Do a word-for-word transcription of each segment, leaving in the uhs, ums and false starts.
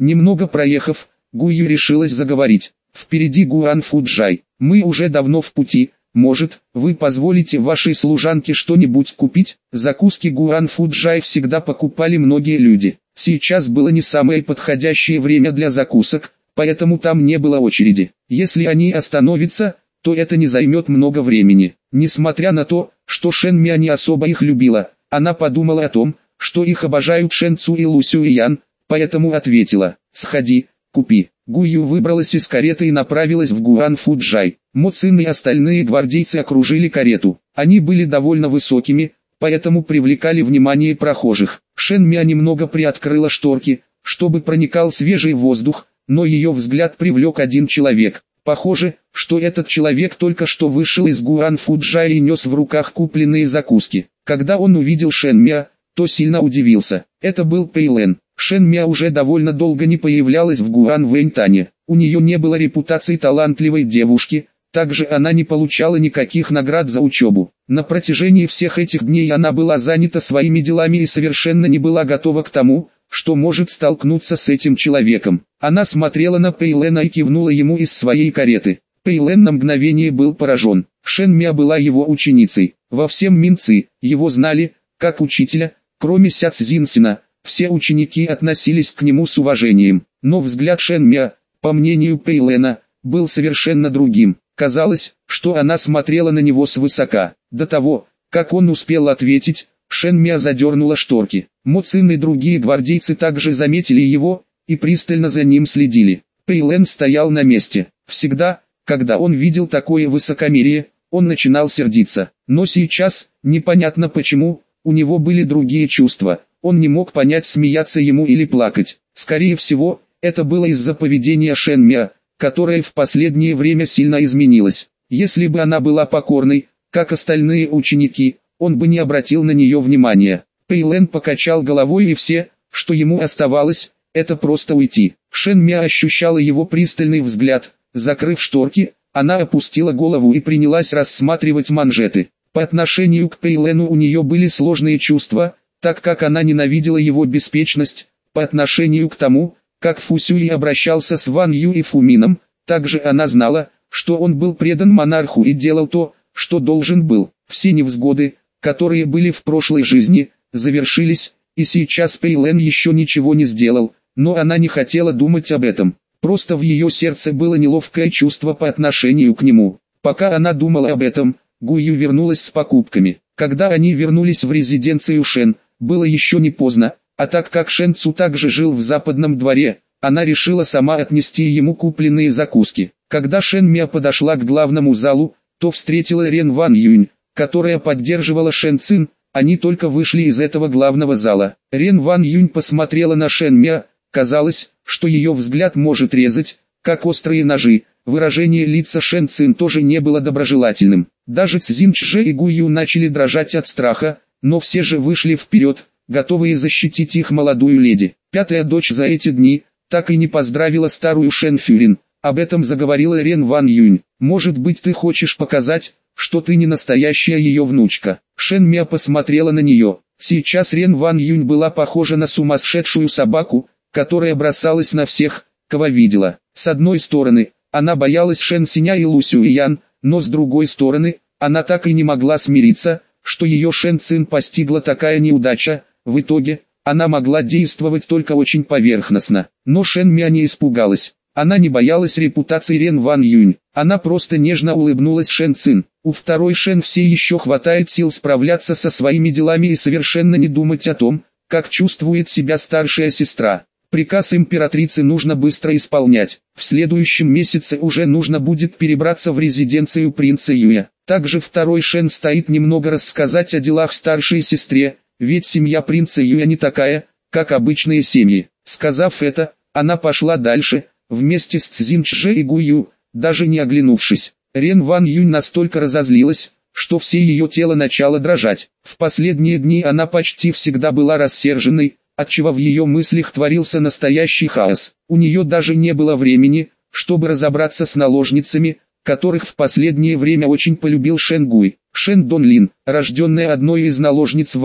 Немного проехав, Гую решилась заговорить. «Впереди Гуанфуджай, мы уже давно в пути, может, вы позволите вашей служанке что-нибудь купить?» Закуски Гуанфуджай всегда покупали многие люди. Сейчас было не самое подходящее время для закусок, поэтому там не было очереди. Если они остановятся, то это не займет много времени. Несмотря на то, что Шэн Мя не особо их любила, она подумала о том, что их обожают Шэн Цу и Лу Сюэян, поэтому ответила: «Сходи, купи». Гую выбралась из кареты и направилась в Гуанфуджай. Мо Цин и остальные гвардейцы окружили карету. Они были довольно высокими, поэтому привлекали внимание прохожих. Шэн Мя немного приоткрыла шторки, чтобы проникал свежий воздух, но ее взгляд привлек один человек. Похоже, что этот человек только что вышел из Гуанфуджая и нес в руках купленные закуски. Когда он увидел Шэн Мя, то сильно удивился. Это был Пэй Лэн. Шэн Мя уже довольно долго не появлялась в Гуанвэньтане. У нее не было репутации талантливой девушки, также она не получала никаких наград за учебу. На протяжении всех этих дней она была занята своими делами и совершенно не была готова к тому, что может столкнуться с этим человеком. Она смотрела на Пэй Лэна и кивнула ему из своей кареты. Пэй Лэн на мгновение был поражен. Шэн Мя была его ученицей. Во всем Минцы его знали, как учителя, кроме Ся Цзинсина. Все ученики относились к нему с уважением. Но взгляд Шэн Мя, по мнению Пэй Лэна, был совершенно другим. Казалось, что она смотрела на него свысока. До того, как он успел ответить, Шэн Мя задернула шторки. Мо Цин и другие гвардейцы также заметили его и пристально за ним следили. Пэй Лэн стоял на месте. Всегда, когда он видел такое высокомерие, он начинал сердиться. Но сейчас, непонятно почему, у него были другие чувства. Он не мог понять, смеяться ему или плакать. Скорее всего, это было из-за поведения Шэн Мя, которое в последнее время сильно изменилось. Если бы она была покорной, как остальные ученики, он бы не обратил на нее внимания. Пэй Лэн покачал головой, и все, что ему оставалось, это просто уйти. Шэн Мя ощущала его пристальный взгляд. Закрыв шторки, она опустила голову и принялась рассматривать манжеты. По отношению к Пэй Лэну у нее были сложные чувства, так как она ненавидела его беспечность. По отношению к тому, как Фу Сюй обращался с Ван Ю и Фу Мином, также она знала, что он был предан монарху и делал то, что должен был. Все невзгоды, которые были в прошлой жизни, завершились, и сейчас Пэй Лэн еще ничего не сделал, но она не хотела думать об этом. Просто в ее сердце было неловкое чувство по отношению к нему. Пока она думала об этом, Гую вернулась с покупками. Когда они вернулись в резиденцию Шэн, было еще не поздно, а так как Шэн Цу также жил в западном дворе, она решила сама отнести ему купленные закуски. Когда Шэн Мя подошла к главному залу, то встретила Рен Ван Юнь, которая поддерживала Шэн Цин. Они только вышли из этого главного зала. Рен Ван Юнь посмотрела на Шэн Мя, казалось, что ее взгляд может резать, как острые ножи. Выражение лица Шэн Цин тоже не было доброжелательным. Даже Цзин Чжэ и Гую начали дрожать от страха, но все же вышли вперед, готовые защитить их молодую леди. Пятая дочь за эти дни так и не поздравила старую Шэн Фюрин. Об этом заговорила Рен Ван Юнь. «Может быть, ты хочешь показать, что ты не настоящая ее внучка?» Шэн Мя посмотрела на нее. Сейчас Рен Ван Юнь была похожа на сумасшедшую собаку, которая бросалась на всех, кого видела. С одной стороны, она боялась Шэн Синя и Лу Сюэян, но с другой стороны, она так и не могла смириться, что ее Шэн Цин постигла такая неудача. В итоге, она могла действовать только очень поверхностно. Но Шэн Мя не испугалась. Она не боялась репутации Рен Ван Юнь. Она просто нежно улыбнулась Шэн Цин. У второй Шэн все еще хватает сил справляться со своими делами и совершенно не думать о том, как чувствует себя старшая сестра. Приказ императрицы нужно быстро исполнять. В следующем месяце уже нужно будет перебраться в резиденцию принца Юя. Также второй Шэн стоит немного рассказать о делах старшей сестре, ведь семья принца Юя не такая, как обычные семьи. Сказав это, она пошла дальше, вместе с Цзин Чжэ и Гую, даже не оглянувшись. Рен Ван Юнь настолько разозлилась, что все ее тело начало дрожать. В последние дни она почти всегда была рассерженной, отчего в ее мыслях творился настоящий хаос. У нее даже не было времени, чтобы разобраться с наложницами, которых в последнее время очень полюбил Шэн Гуй. Шэн Дон Лин, рожденная одной из наложниц Ван,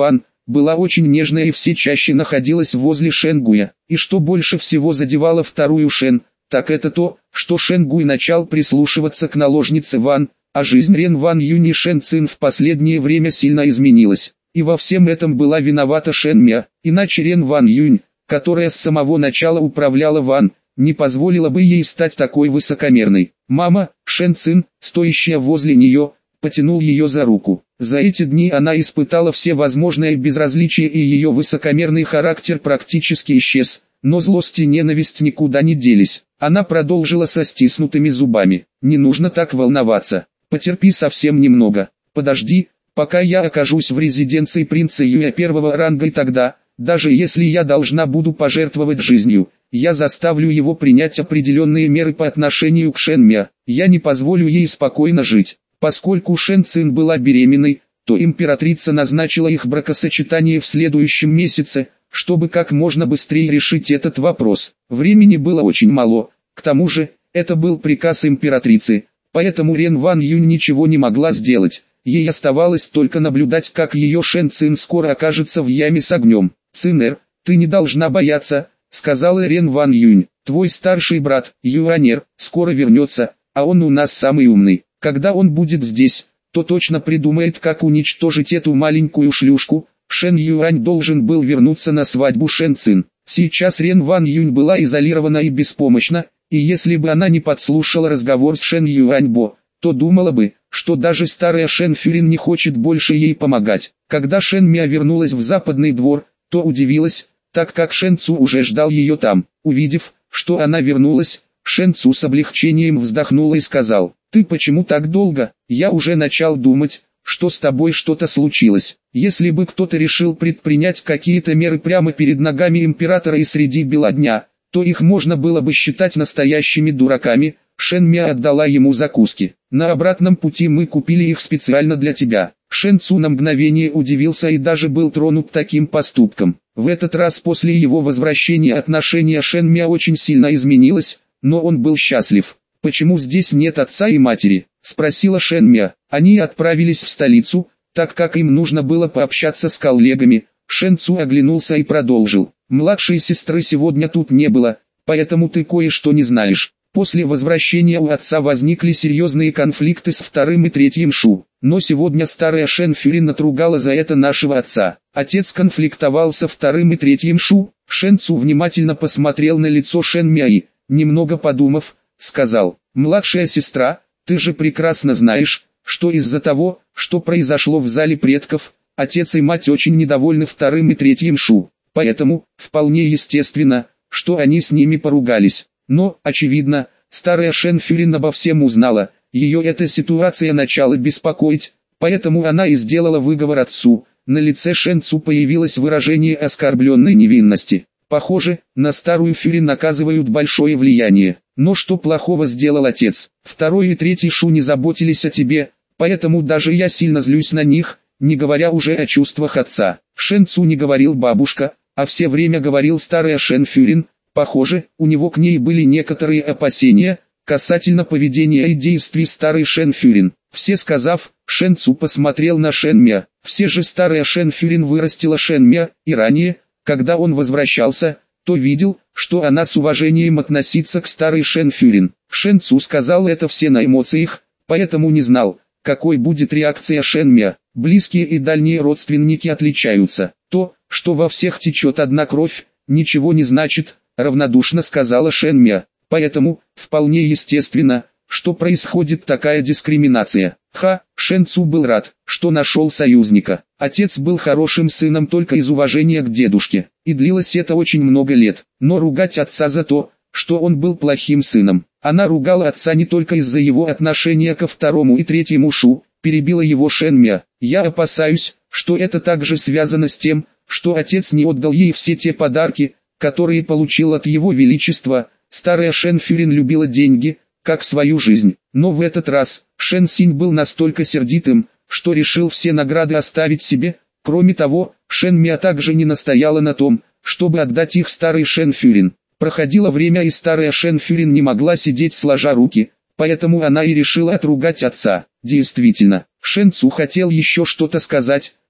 была очень нежная и все чаще находилась возле Шенгуя. И что больше всего задевало вторую Шен, так это то, что Шенгуй начал прислушиваться к наложнице Ван, а жизнь Рен Ван Юнь и Шен Цин в последнее время сильно изменилась. И во всем этом была виновата Шен Мя, иначе Рен Ван Юнь, которая с самого начала управляла Ван, не позволила бы ей стать такой высокомерной. Мама, Шен Цин, стоящая возле нее, потянул ее за руку. За эти дни она испытала все возможное безразличие и ее высокомерный характер практически исчез, но злость и ненависть никуда не делись. Она продолжила со стиснутыми зубами. «Не нужно так волноваться. Потерпи совсем немного. Подожди, пока я окажусь в резиденции принца Юя первого ранга, и тогда, даже если я должна буду пожертвовать жизнью, я заставлю его принять определенные меры по отношению к Шен Мя. Я не позволю ей спокойно жить». Поскольку Шен Цин была беременной, то императрица назначила их бракосочетание в следующем месяце, чтобы как можно быстрее решить этот вопрос. Времени было очень мало, к тому же, это был приказ императрицы, поэтому Рен Ван Юнь ничего не могла сделать. Ей оставалось только наблюдать, как ее Шен Цин скоро окажется в яме с огнем. «Цинэр, ты не должна бояться», — сказала Рен Ван Юнь. «Твой старший брат, Юанер, скоро вернется, а он у нас самый умный. Когда он будет здесь, то точно придумает, как уничтожить эту маленькую шлюшку». Шен Юань должен был вернуться на свадьбу Шен Цин. Сейчас Рен Ван Юнь была изолирована и беспомощна, и если бы она не подслушала разговор с Шен Юаньбо, то думала бы, что даже старая Шен Фюрин не хочет больше ей помогать. Когда Шен Мя вернулась в западный двор, то удивилась, так как Шен Цу уже ждал ее там. Увидев, что она вернулась, Шен Цу с облегчением вздохнула и сказал: «Ты почему так долго? Я уже начал думать, что с тобой что-то случилось. Если бы кто-то решил предпринять какие-то меры прямо перед ногами императора и среди бела дня, то их можно было бы считать настоящими дураками». Шен Мя отдала ему закуски. «На обратном пути мы купили их специально для тебя». Шен Цу на мгновение удивился и даже был тронут таким поступком. В этот раз после его возвращения отношение Шен Мя очень сильно изменилось, но он был счастлив. «Почему здесь нет отца и матери?» — спросила Шен Мя. Они отправились в столицу, так как им нужно было пообщаться с коллегами. Шен Цу оглянулся и продолжил: «Младшей сестры сегодня тут не было, поэтому ты кое-что не знаешь. После возвращения у отца возникли серьезные конфликты с вторым и третьим Шу, но сегодня старая Шен Фюрин отругала за это нашего отца. Отец конфликтовал со вторым и третьим Шу». Шен Цу внимательно посмотрел на лицо Шен Мя и, немного подумав, сказал: «Младшая сестра, ты же прекрасно знаешь, что из-за того, что произошло в зале предков, отец и мать очень недовольны вторым и третьим Шу, поэтому, вполне естественно, что они с ними поругались. Но, очевидно, старая Шен Фюрин обо всем узнала, ее эта ситуация начала беспокоить, поэтому она и сделала выговор отцу». На лице Шен Цу появилось выражение оскорбленной невинности. Похоже, на старую Фюрин наказывают большое влияние. Но что плохого сделал отец? Второй и третий Шу не заботились о тебе, поэтому даже я сильно злюсь на них, не говоря уже о чувствах отца. Шен Цу не говорил бабушка, а все время говорил старая Шен Фюрин. Похоже, у него к ней были некоторые опасения касательно поведения и действий старой Шен Фюрин. Все сказав, Шен Цу посмотрел на Шен Мя. Все же старая Шен Фюрин вырастила Шен Мя, и ранее, когда он возвращался, то видел, что она с уважением относится к старой Шен Фюрин. Шен Цу сказал это все на эмоциях, поэтому не знал, какой будет реакция Шен Мя. Близкие и дальние родственники отличаются. То, что во всех течет одна кровь, ничего не значит, равнодушно сказала Шен Мя. Поэтому, вполне естественно, что происходит такая дискриминация. Ха, Шен Цу был рад, что нашел союзника. Отец был хорошим сыном только из уважения к дедушке, и длилось это очень много лет. Но ругать отца за то, что он был плохим сыном. Она ругала отца не только из-за его отношения ко второму и третьему Шу, перебила его Шен Мя. «Я опасаюсь, что это также связано с тем, что отец не отдал ей все те подарки, которые получил от его величества». Старая Шен Фюрин любила деньги, как свою жизнь, но в этот раз Шен Синь был настолько сердитым, что решил все награды оставить себе. Кроме того, Шен Мя также не настояла на том, чтобы отдать их старой Шен Фюрин. Проходило время, и старая Шен Фюрин не могла сидеть сложа руки, поэтому она и решила отругать отца. Действительно, Шен Цу хотел еще что-то сказать,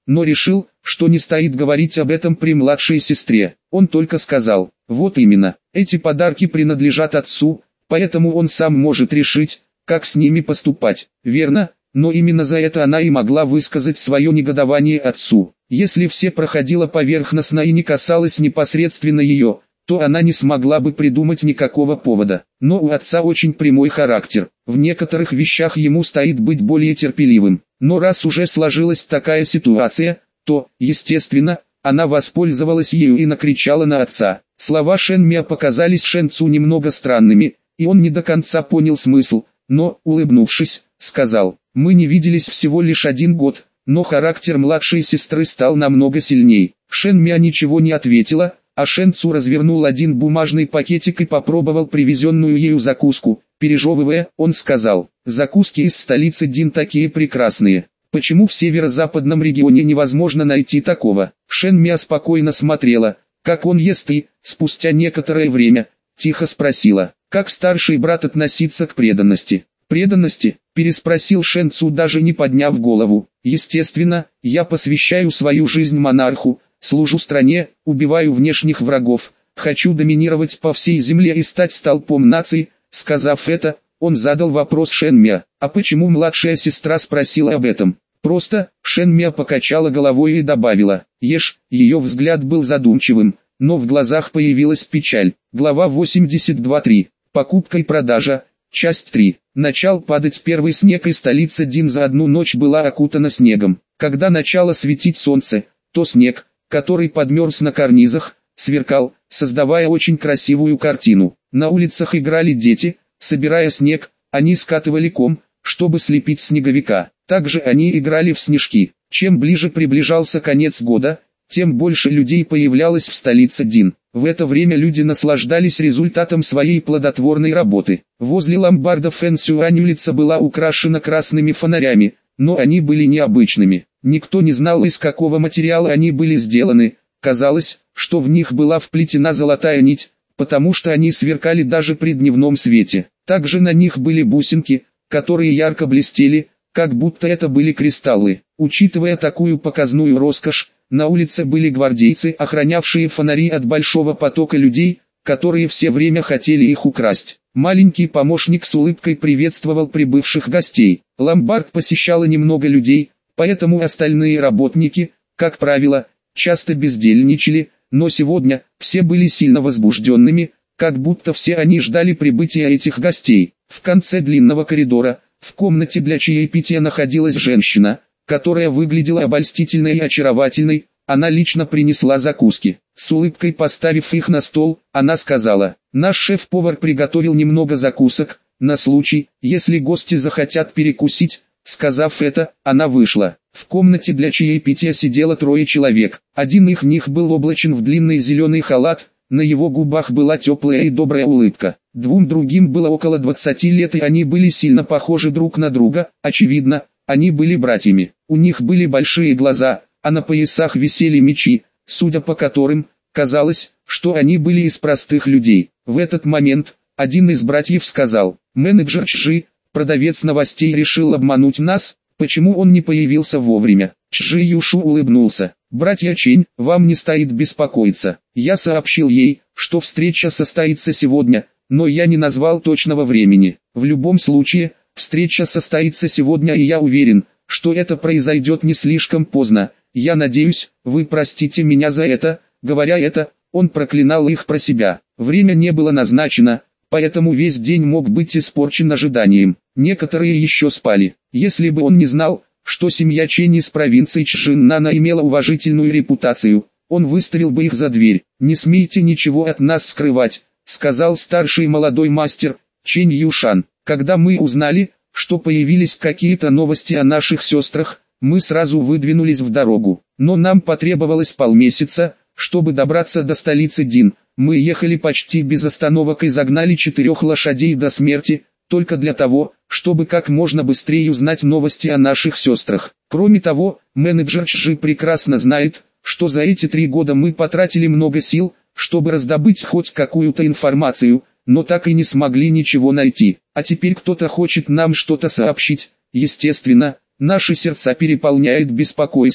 но решил, что не стоит говорить об этом при младшей сестре. Он только сказал: вот именно, эти подарки принадлежат отцу, поэтому он сам может решить, как с ними поступать. Верно, но именно за это она и могла высказать свое негодование отцу. Если все проходило поверхностно и не касалось непосредственно ее, то она не смогла бы придумать никакого повода. Но у отца очень прямой характер, в некоторых вещах ему стоит быть более терпеливым. Но раз уже сложилась такая ситуация, то, естественно, она воспользовалась ею и накричала на отца. Слова Шэн Мя показались Шэн Цу немного странными, и он не до конца понял смысл, но, улыбнувшись, сказал: «Мы не виделись всего лишь один год, но характер младшей сестры стал намного сильней». Шэн Мя ничего не ответила, а Шэн Цу развернул один бумажный пакетик и попробовал привезенную ею закуску. Пережевывая, он сказал: «Закуски из столицы Дин такие прекрасные. Почему в северо-западном регионе невозможно найти такого?» Шэн Мя спокойно смотрела, как он ест, и, спустя некоторое время, тихо спросила: «Как старший брат относится к преданности?» «Преданности?» – переспросил Шэн Цу, даже не подняв голову. «Естественно, я посвящаю свою жизнь монарху, служу стране, убиваю внешних врагов, хочу доминировать по всей земле и стать столпом нации». Сказав это, он задал вопрос Шэн Мя: «А почему младшая сестра спросила об этом?» «Просто», — Шэн Мя покачала головой и добавила: «Ешь». Ее взгляд был задумчивым, но в глазах появилась печаль. Глава восемьдесят два три. Покупка и продажа. Часть три. Начал падать первый снег, и столица Дин за одну ночь была окутана снегом. Когда начало светить солнце, то снег, который подмерз на карнизах, сверкал, создавая очень красивую картину. На улицах играли дети, собирая снег, они скатывали ком, чтобы слепить снеговика. Также они играли в снежки. Чем ближе приближался конец года, тем больше людей появлялось в столице Дин. В это время люди наслаждались результатом своей плодотворной работы. Возле ломбарда Фэн Сюань улица была украшена красными фонарями, но они были необычными. Никто не знал, из какого материала они были сделаны. Казалось, что в них была вплетена золотая нить, потому что они сверкали даже при дневном свете. Также на них были бусинки, которые ярко блестели, как будто это были кристаллы. Учитывая такую показную роскошь, на улице были гвардейцы, охранявшие фонари от большого потока людей, которые все время хотели их украсть. Маленький помощник с улыбкой приветствовал прибывших гостей. Ломбард посещало немного людей, поэтому остальные работники, как правило, часто бездельничали, но сегодня все были сильно возбужденными, как будто все они ждали прибытия этих гостей. В конце длинного коридора, в комнате для чаепития, находилась женщина, которая выглядела обольстительной и очаровательной. Она лично принесла закуски. С улыбкой поставив их на стол, она сказала: «Наш шеф-повар приготовил немного закусок, на случай, если гости захотят перекусить». Сказав это, она вышла. В комнате для чаепития сидело трое человек. Один из них был облачен в длинный зеленый халат, на его губах была теплая и добрая улыбка. Двум другим было около двадцати лет, и они были сильно похожи друг на друга. Очевидно, они были братьями. У них были большие глаза, а на поясах висели мечи, судя по которым, казалось, что они были из простых людей. В этот момент, один из братьев сказал: «Менеджер Чжи, продавец новостей, решил обмануть нас, почему он не появился вовремя?» Чжи Юшу улыбнулся: «Братья Чень, вам не стоит беспокоиться. Я сообщил ей, что встреча состоится сегодня, но я не назвал точного времени. В любом случае, встреча состоится сегодня, и я уверен, что это произойдет не слишком поздно. Я надеюсь, вы простите меня за это». Говоря это, он проклинал их про себя. Время не было назначено, поэтому весь день мог быть испорчен ожиданием. Некоторые еще спали. Если бы он не знал, что семья Чень из провинции Чжиннана имела уважительную репутацию, он выставил бы их за дверь. «Не смейте ничего от нас скрывать», — сказал старший молодой мастер, Чень Юшан. «Когда мы узнали, что появились какие-то новости о наших сестрах, мы сразу выдвинулись в дорогу. Но нам потребовалось полмесяца, чтобы добраться до столицы Дин. Мы ехали почти без остановок и загнали четырех лошадей до смерти, только для того, чтобы как можно быстрее узнать новости о наших сестрах. Кроме того, менеджер Чжи прекрасно знает, что за эти три года мы потратили много сил, чтобы раздобыть хоть какую-то информацию, но так и не смогли ничего найти. А теперь кто-то хочет нам что-то сообщить. Естественно, наши сердца переполняет беспокойство.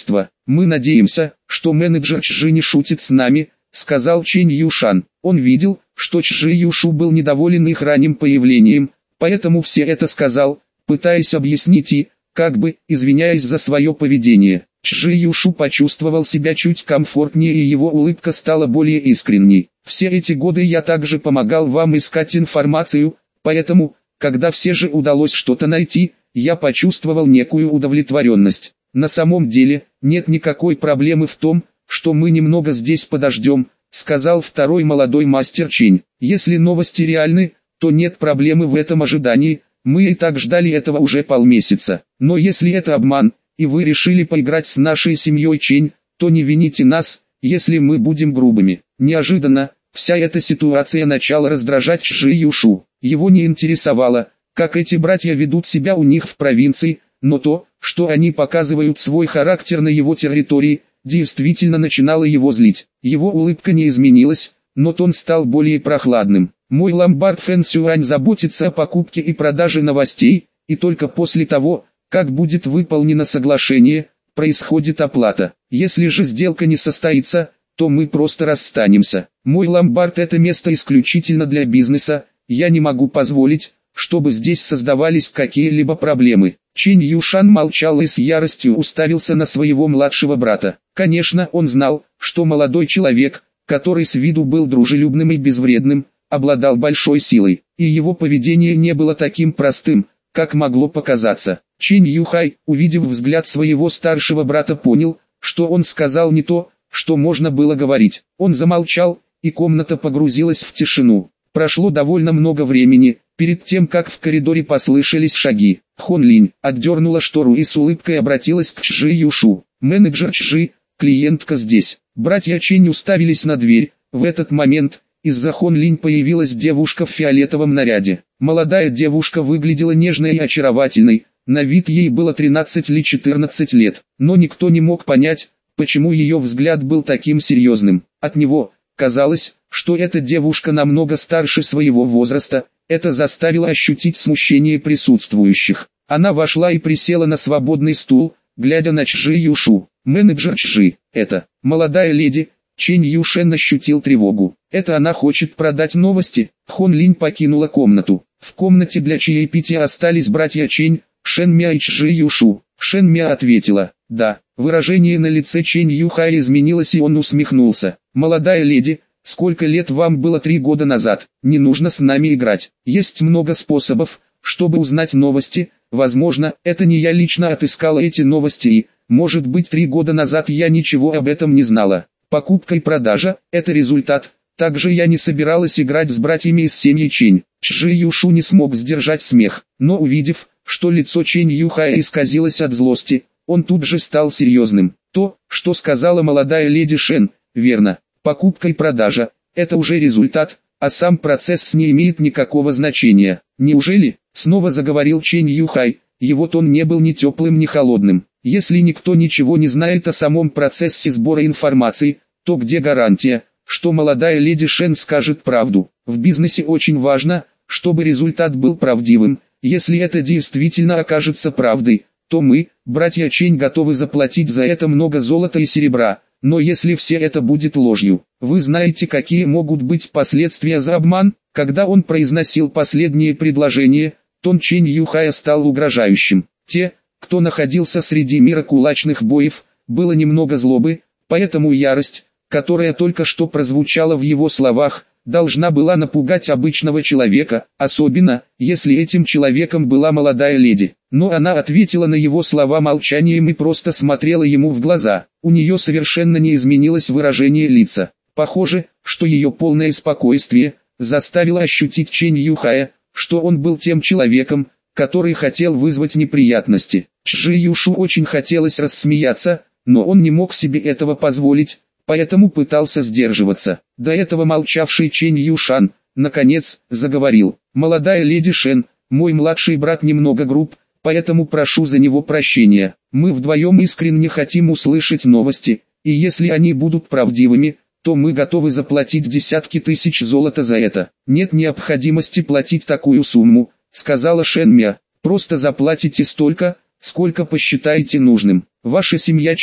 Мы надеемся, что менеджер Чжи не шутит с нами, сказал Чэнь Юшан. Он видел, что Чжи Юшу был недоволен их ранним появлением, поэтому все это сказал, пытаясь объяснить и, как бы, извиняясь за свое поведение. Чжи Юшу почувствовал себя чуть комфортнее, и его улыбка стала более искренней. Все эти годы я также помогал вам искать информацию, поэтому, когда все же удалось что-то найти, я почувствовал некую удовлетворенность. На самом деле, нет никакой проблемы в том, что мы немного здесь подождем, сказал второй молодой мастер Чэнь. Если новости реальны, то нет проблемы в этом ожидании, мы и так ждали этого уже полмесяца. Но если это обман, и вы решили поиграть с нашей семьей Чэнь, то не вините нас, если мы будем грубыми. Неожиданно, вся эта ситуация начала раздражать Чжи Юшу. Его не интересовало, как эти братья ведут себя у них в провинции, но то, что они показывают свой характер на его территории, действительно начинало его злить. Его улыбка не изменилась, но тон стал более прохладным. Мой ломбард Фэн Сюань заботится о покупке и продаже новостей, и только после того, как будет выполнено соглашение, происходит оплата. Если же сделка не состоится, то мы просто расстанемся. Мой ломбард — это место исключительно для бизнеса, я не могу позволить, чтобы здесь создавались какие-либо проблемы. Чэнь Юшан молчал и с яростью уставился на своего младшего брата. Конечно, он знал, что молодой человек, который с виду был дружелюбным и безвредным, обладал большой силой, и его поведение не было таким простым, как могло показаться. Чэнь Юхай, увидев взгляд своего старшего брата, понял, что он сказал не то, что можно было говорить. Он замолчал, и комната погрузилась в тишину. Прошло довольно много времени, перед тем как в коридоре послышались шаги. Хон Линь отдернула штору и с улыбкой обратилась к Чжи Юшу. «Менеджер Чжи, клиентка здесь». Братья Чэнь уставились на дверь. В этот момент из-за Хон Линь появилась девушка в фиолетовом наряде. Молодая девушка выглядела нежной и очаровательной, на вид ей было тринадцать или четырнадцать лет, но никто не мог понять, почему ее взгляд был таким серьезным. От него казалось, что эта девушка намного старше своего возраста. Это заставило ощутить смущение присутствующих. Она вошла и присела на свободный стул, глядя на Чжи Юшу. «Менеджер Чжи, это молодая леди». Чэнь Юшен ощутил тревогу. «Это она хочет продать новости?» Хон Линь покинула комнату. В комнате для чаепития остались братья Чэнь, Шэн Мя и Чжи Юшу. Шэн Мя ответила «да». Выражение на лице Чэнь Юхая изменилось, и он усмехнулся. «Молодая леди, сколько лет вам было три года назад? Не нужно с нами играть. Есть много способов, чтобы узнать новости. Возможно, это не я лично отыскала эти новости и, может быть, три года назад я ничего об этом не знала. Покупка и продажа – это результат. Также я не собиралась играть с братьями из семьи Чэнь». Чжи Юшу не смог сдержать смех, но увидев, что лицо Чэнь Юхая исказилось от злости, он тут же стал серьезным. «То, что сказала молодая леди Шэн, верно. Покупка и продажа – это уже результат, а сам процесс не имеет никакого значения. Неужели?» – снова заговорил Чэнь Юхай. Его тон не был ни теплым, ни холодным. «Если никто ничего не знает о самом процессе сбора информации, то где гарантия, что молодая леди Шэн скажет правду? В бизнесе очень важно, чтобы результат был правдивым. Если это действительно окажется правдой, то мы, братья Чэнь, готовы заплатить за это много золота и серебра. Но если все это будет ложью, вы знаете, какие могут быть последствия за обман?» Когда он произносил последнее предложение, тон Чэнь Юхая стал угрожающим. Те, кто находился среди мира кулачных боев, было немного злобы, поэтому ярость, которая только что прозвучала в его словах, должна была напугать обычного человека, особенно, если этим человеком была молодая леди. Но она ответила на его слова молчанием и просто смотрела ему в глаза. У нее совершенно не изменилось выражение лица. Похоже, что ее полное спокойствие заставило ощутить Чэнь Юхая, что он был тем человеком, который хотел вызвать неприятности. Чжи Юшу очень хотелось рассмеяться, но он не мог себе этого позволить, поэтому пытался сдерживаться. До этого молчавший Чэнь Юшан, наконец, заговорил. «Молодая леди Шэн, мой младший брат немного груб, поэтому прошу за него прощения. Мы вдвоем искренне хотим услышать новости, и если они будут правдивыми, то мы готовы заплатить десятки тысяч золота за это». «Нет необходимости платить такую сумму», — сказала Шэн Мя. «Просто заплатите столько, сколько посчитаете нужным. Ваша семья Чэнь,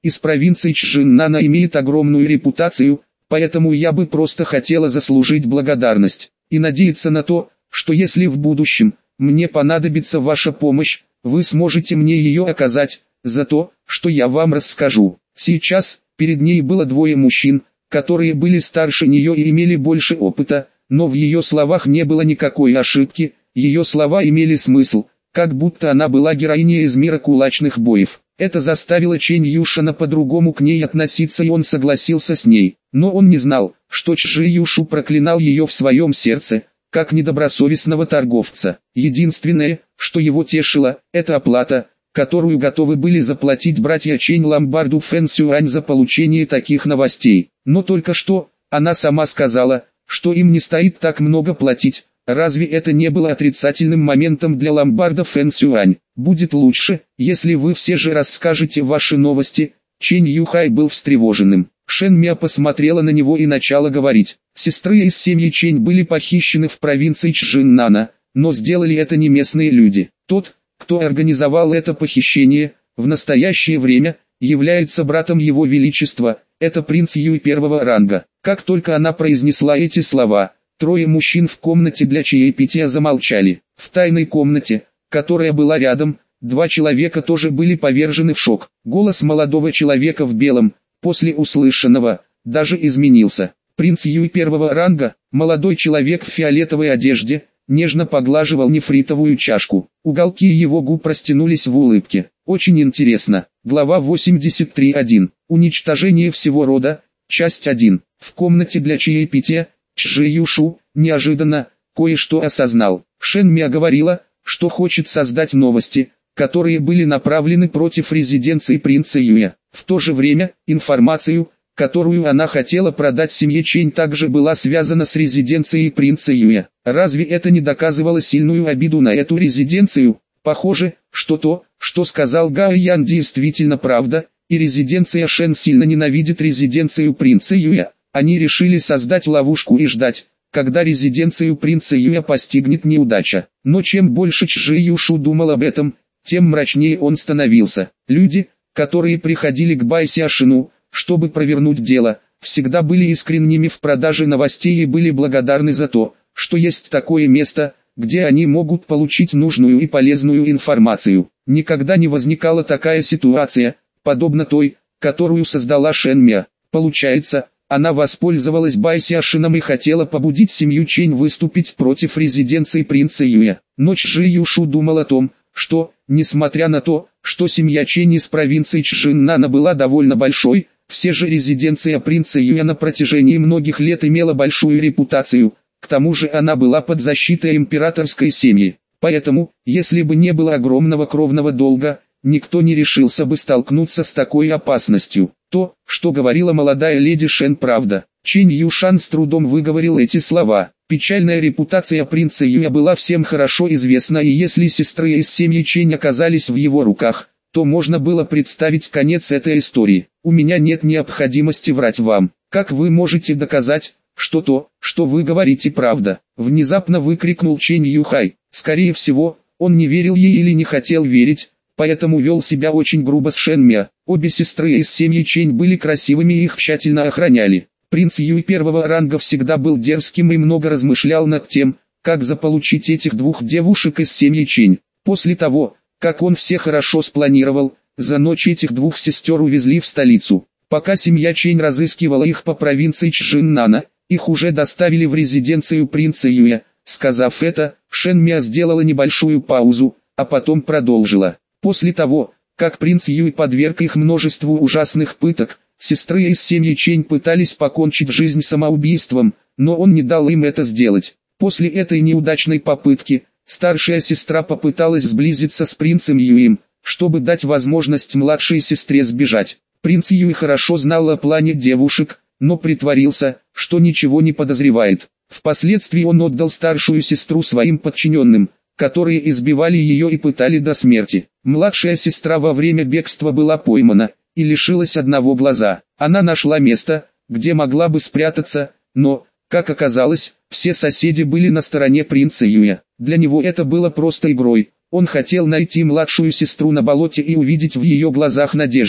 из провинции Чжиннана имеет огромную репутацию, поэтому я бы просто хотела заслужить благодарность и надеяться на то, что если в будущем мне понадобится ваша помощь, вы сможете мне ее оказать, за то, что я вам расскажу. Сейчас, перед ней было двое мужчин, которые были старше нее и имели больше опыта, но в ее словах не было никакой ошибки, ее слова имели смысл, как будто она была героиней из мира кулачных боев. Это заставило Чэнь Юшана по-другому к ней относиться, и он согласился с ней. Но он не знал, что Чжи Юшу проклинал ее в своем сердце, как недобросовестного торговца. Единственное, что его тешило, это оплата, которую готовы были заплатить братья Чэнь Ломбарду Фэн Сюань за получение таких новостей. Но только что, она сама сказала, что им не стоит так много платить. Разве это не было отрицательным моментом для Ломбарда Фэн Сюань? Будет лучше, если вы все же расскажете ваши новости. Чэнь Юхай был встревоженным. Шэн Мя посмотрела на него и начала говорить. Сестры из семьи Чэнь были похищены в провинции Чжиннана, но сделали это не местные люди. Тот, кто организовал это похищение, в настоящее время, является братом его величества, это принц Юй первого ранга. Как только она произнесла эти слова, трое мужчин в комнате для чаепития замолчали. В тайной комнате, которая была рядом, два человека тоже были повержены в шок. Голос молодого человека в белом, после услышанного, даже изменился. Принц Юй первого ранга, молодой человек в фиолетовой одежде, нежно поглаживал нефритовую чашку. Уголки его губ растянулись в улыбке. Очень интересно. Глава восемьдесят три точка один. Уничтожение всего рода. Часть один. В комнате для чаепития, Чжи Юшу, неожиданно, кое-что осознал. Шэн Мя говорила, что хочет создать новости, которые были направлены против резиденции принца Юя. В то же время, информацию, которую она хотела продать семье Чэнь, также была связана с резиденцией принца Юя. Разве это не доказывало сильную обиду на эту резиденцию? Похоже, что то, что сказал Гао Ян, действительно правда, и резиденция Шэн сильно ненавидит резиденцию принца Юя. Они решили создать ловушку и ждать, когда резиденцию принца Юя постигнет неудача. Но чем больше Чжи Юшу думал об этом, тем мрачнее он становился. Люди, которые приходили к Бай Сяшину, чтобы провернуть дело, всегда были искренними в продаже новостей и были благодарны за то, что есть такое место, где они могут получить нужную и полезную информацию. Никогда не возникала такая ситуация, подобно той, которую создала Шэн Мя. Получается, она воспользовалась Бай Сяшином и хотела побудить семью Чэнь выступить против резиденции принца Юя. Но Чжи Юшу думал о том, что, несмотря на то, что семья Чэнь из провинции Чжиннана была довольно большой, все же резиденция принца Юя на протяжении многих лет имела большую репутацию, к тому же она была под защитой императорской семьи. Поэтому, если бы не было огромного кровного долга, никто не решился бы столкнуться с такой опасностью. То, что говорила молодая леди Шэн, правда. Чэнь Юшан с трудом выговорил эти слова. Печальная репутация принца Юя была всем хорошо известна, и если сестры из семьи Чэнь оказались в его руках, то можно было представить конец этой истории. У меня нет необходимости врать вам. Как вы можете доказать, что то, что вы говорите, правда? Внезапно выкрикнул Чэнь Юхай. Скорее всего, он не верил ей или не хотел верить, поэтому вел себя очень грубо с Шэн Мя. Обе сестры из семьи Чэнь были красивыми и их тщательно охраняли. Принц Юй первого ранга всегда был дерзким и много размышлял над тем, как заполучить этих двух девушек из семьи Чэнь. После того, как он все хорошо спланировал, за ночь этих двух сестер увезли в столицу. Пока семья Чэнь разыскивала их по провинции Чжиннана, их уже доставили в резиденцию принца Юя. Сказав это, Шэн Мя сделала небольшую паузу, а потом продолжила. После того, как принц Юй подверг их множеству ужасных пыток, сестры из семьи Чэнь пытались покончить жизнь самоубийством, но он не дал им это сделать. После этой неудачной попытки, старшая сестра попыталась сблизиться с принцем Юем, чтобы дать возможность младшей сестре сбежать. Принц Юй хорошо знал о плане девушек, но притворился, что ничего не подозревает. Впоследствии он отдал старшую сестру своим подчиненным, которые избивали ее и пытали до смерти. Младшая сестра во время бегства была поймана и лишилась одного глаза. Она нашла место, где могла бы спрятаться, но, как оказалось, все соседи были на стороне принца Юя. Для него это было просто игрой. Он хотел найти младшую сестру на болоте и увидеть в ее глазах надежду.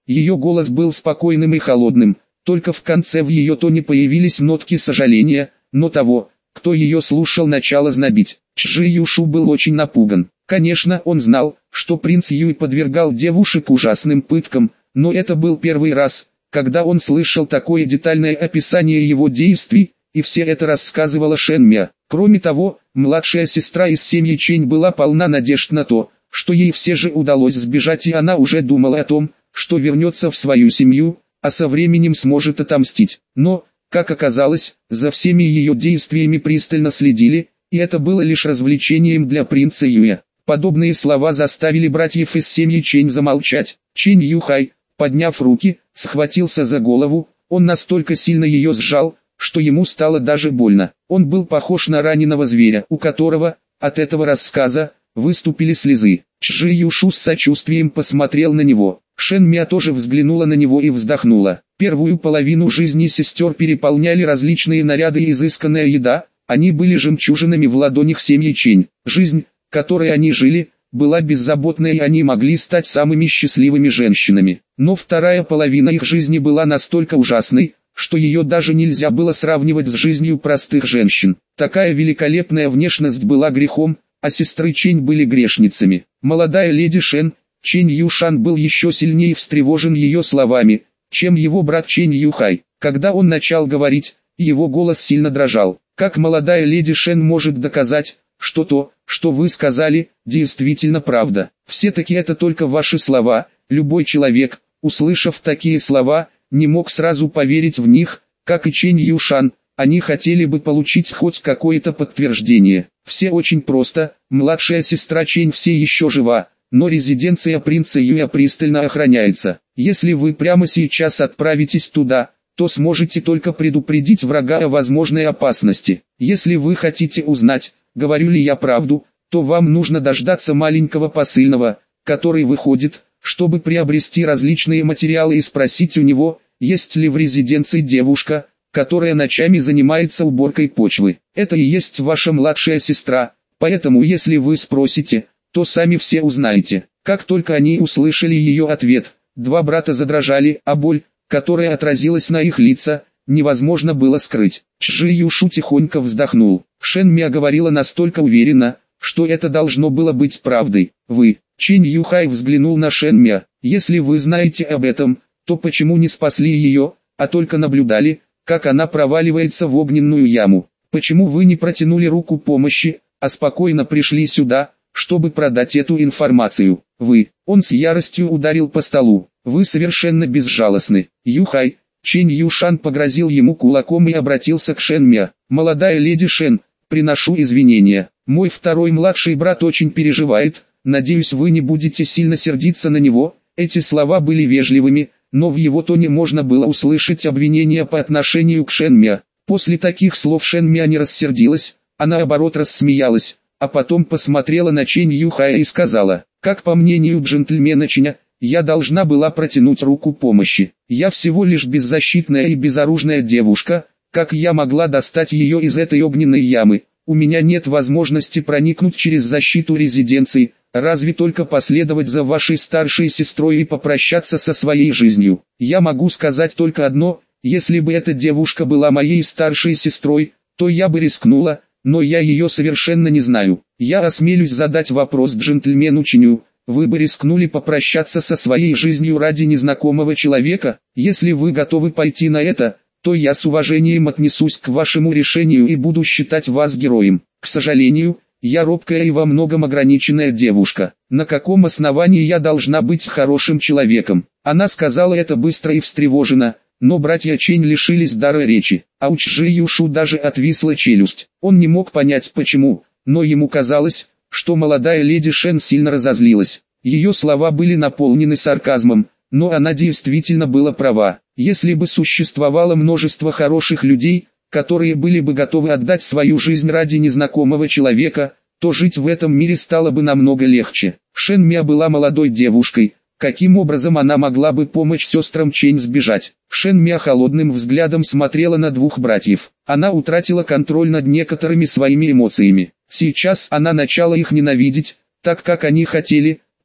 Ее голос был спокойным и холодным, только в конце в ее тоне появились нотки сожаления, но того, кто ее слушал, начало знобить. Чжи Юшу был очень напуган. Конечно, он знал, что принц Юй подвергал девушек ужасным пыткам, но это был первый раз, когда он слышал такое детальное описание его действий, и все это рассказывала Шэн Мя. Кроме того, младшая сестра из семьи Чэнь была полна надежд на то, что ей все же удалось сбежать, и она уже думала о том, что вернется в свою семью, а со временем сможет отомстить. Но, как оказалось, за всеми ее действиями пристально следили, и это было лишь развлечением для принца Юя. Подобные слова заставили братьев из семьи Чэнь замолчать. Чэнь Юхай, подняв руки, схватился за голову, он настолько сильно ее сжал, что ему стало даже больно. Он был похож на раненого зверя, у которого, от этого рассказа, выступили слезы. Чжи Юшу с сочувствием посмотрел на него. Шэн Мя тоже взглянула на него и вздохнула. Первую половину жизни сестер переполняли различные наряды и изысканная еда, они были жемчужинами в ладонях семьи Чэнь. Жизнь, которой они жили, была беззаботной, и они могли стать самыми счастливыми женщинами. Но вторая половина их жизни была настолько ужасной, что ее даже нельзя было сравнивать с жизнью простых женщин. Такая великолепная внешность была грехом, а сестры Чэнь были грешницами. Молодая леди Шэн, Чэнь Юшан, был еще сильнее встревожен ее словами, чем его брат Чэнь Юхай. Когда он начал говорить, его голос сильно дрожал. Как молодая леди Шэн может доказать, что то, что вы сказали, действительно правда? Все-таки это только ваши слова. Любой человек, услышав такие слова, не мог сразу поверить в них, как и Чэнь Юшан. Они хотели бы получить хоть какое-то подтверждение. Все очень просто, младшая сестра Чэнь все еще жива, но резиденция принца Юя пристально охраняется. Если вы прямо сейчас отправитесь туда, то сможете только предупредить врага о возможной опасности. Если вы хотите узнать, говорю ли я правду, то вам нужно дождаться маленького посыльного, который выходит, чтобы приобрести различные материалы, и спросить у него, есть ли в резиденции девушка, которая ночами занимается уборкой почвы. Это и есть ваша младшая сестра, поэтому если вы спросите, то сами все узнаете. Как только они услышали ее ответ, два брата задрожали, а боль, которая отразилась на их лица, невозможно было скрыть. Чжи Юшу тихонько вздохнул. Шэн Мя говорила настолько уверенно, что это должно было быть правдой. Вы, Чэнь Юхай, взглянул на Шэн Мя. Если вы знаете об этом, то почему не спасли ее, а только наблюдали, как она проваливается в огненную яму? Почему вы не протянули руку помощи, а спокойно пришли сюда, чтобы продать эту информацию? Вы, он с яростью ударил по столу. Вы совершенно безжалостны. Юхай, Чэнь Юшан погрозил ему кулаком и обратился к Шэн Мя. Молодая леди Шэн, приношу извинения. Мой второй младший брат очень переживает, надеюсь, вы не будете сильно сердиться на него. Эти слова были вежливыми, но в его тоне можно было услышать обвинение по отношению к Шэн Мя. После таких слов Шэн Мя не рассердилась, а наоборот рассмеялась, а потом посмотрела на Чэнь Юхая и сказала: как по мнению джентльмена Чэня, я должна была протянуть руку помощи. Я всего лишь беззащитная и безоружная девушка, как я могла достать ее из этой огненной ямы? У меня нет возможности проникнуть через защиту резиденции, разве только последовать за вашей старшей сестрой и попрощаться со своей жизнью. Я могу сказать только одно: если бы эта девушка была моей старшей сестрой, то я бы рискнула, но я ее совершенно не знаю. Я осмелюсь задать вопрос джентльмену Чэню: вы бы рискнули попрощаться со своей жизнью ради незнакомого человека? Если вы готовы пойти на это, то я с уважением отнесусь к вашему решению и буду считать вас героем. К сожалению, я робкая и во многом ограниченная девушка. На каком основании я должна быть хорошим человеком? Она сказала это быстро и встревоженно, но братья Чэнь лишились дара речи, а у Чжи Юшу даже отвисла челюсть. Он не мог понять почему, но ему казалось, что молодая леди Шэн сильно разозлилась. Ее слова были наполнены сарказмом, но она действительно была права. Если бы существовало множество хороших людей, которые были бы готовы отдать свою жизнь ради незнакомого человека, то жить в этом мире стало бы намного легче. Шэн Мя была молодой девушкой, каким образом она могла бы помочь сестрам Чэнь сбежать? Шэн Мя холодным взглядом смотрела на двух братьев. Она утратила контроль над некоторыми своими эмоциями. Сейчас она начала их ненавидеть, так как они хотели,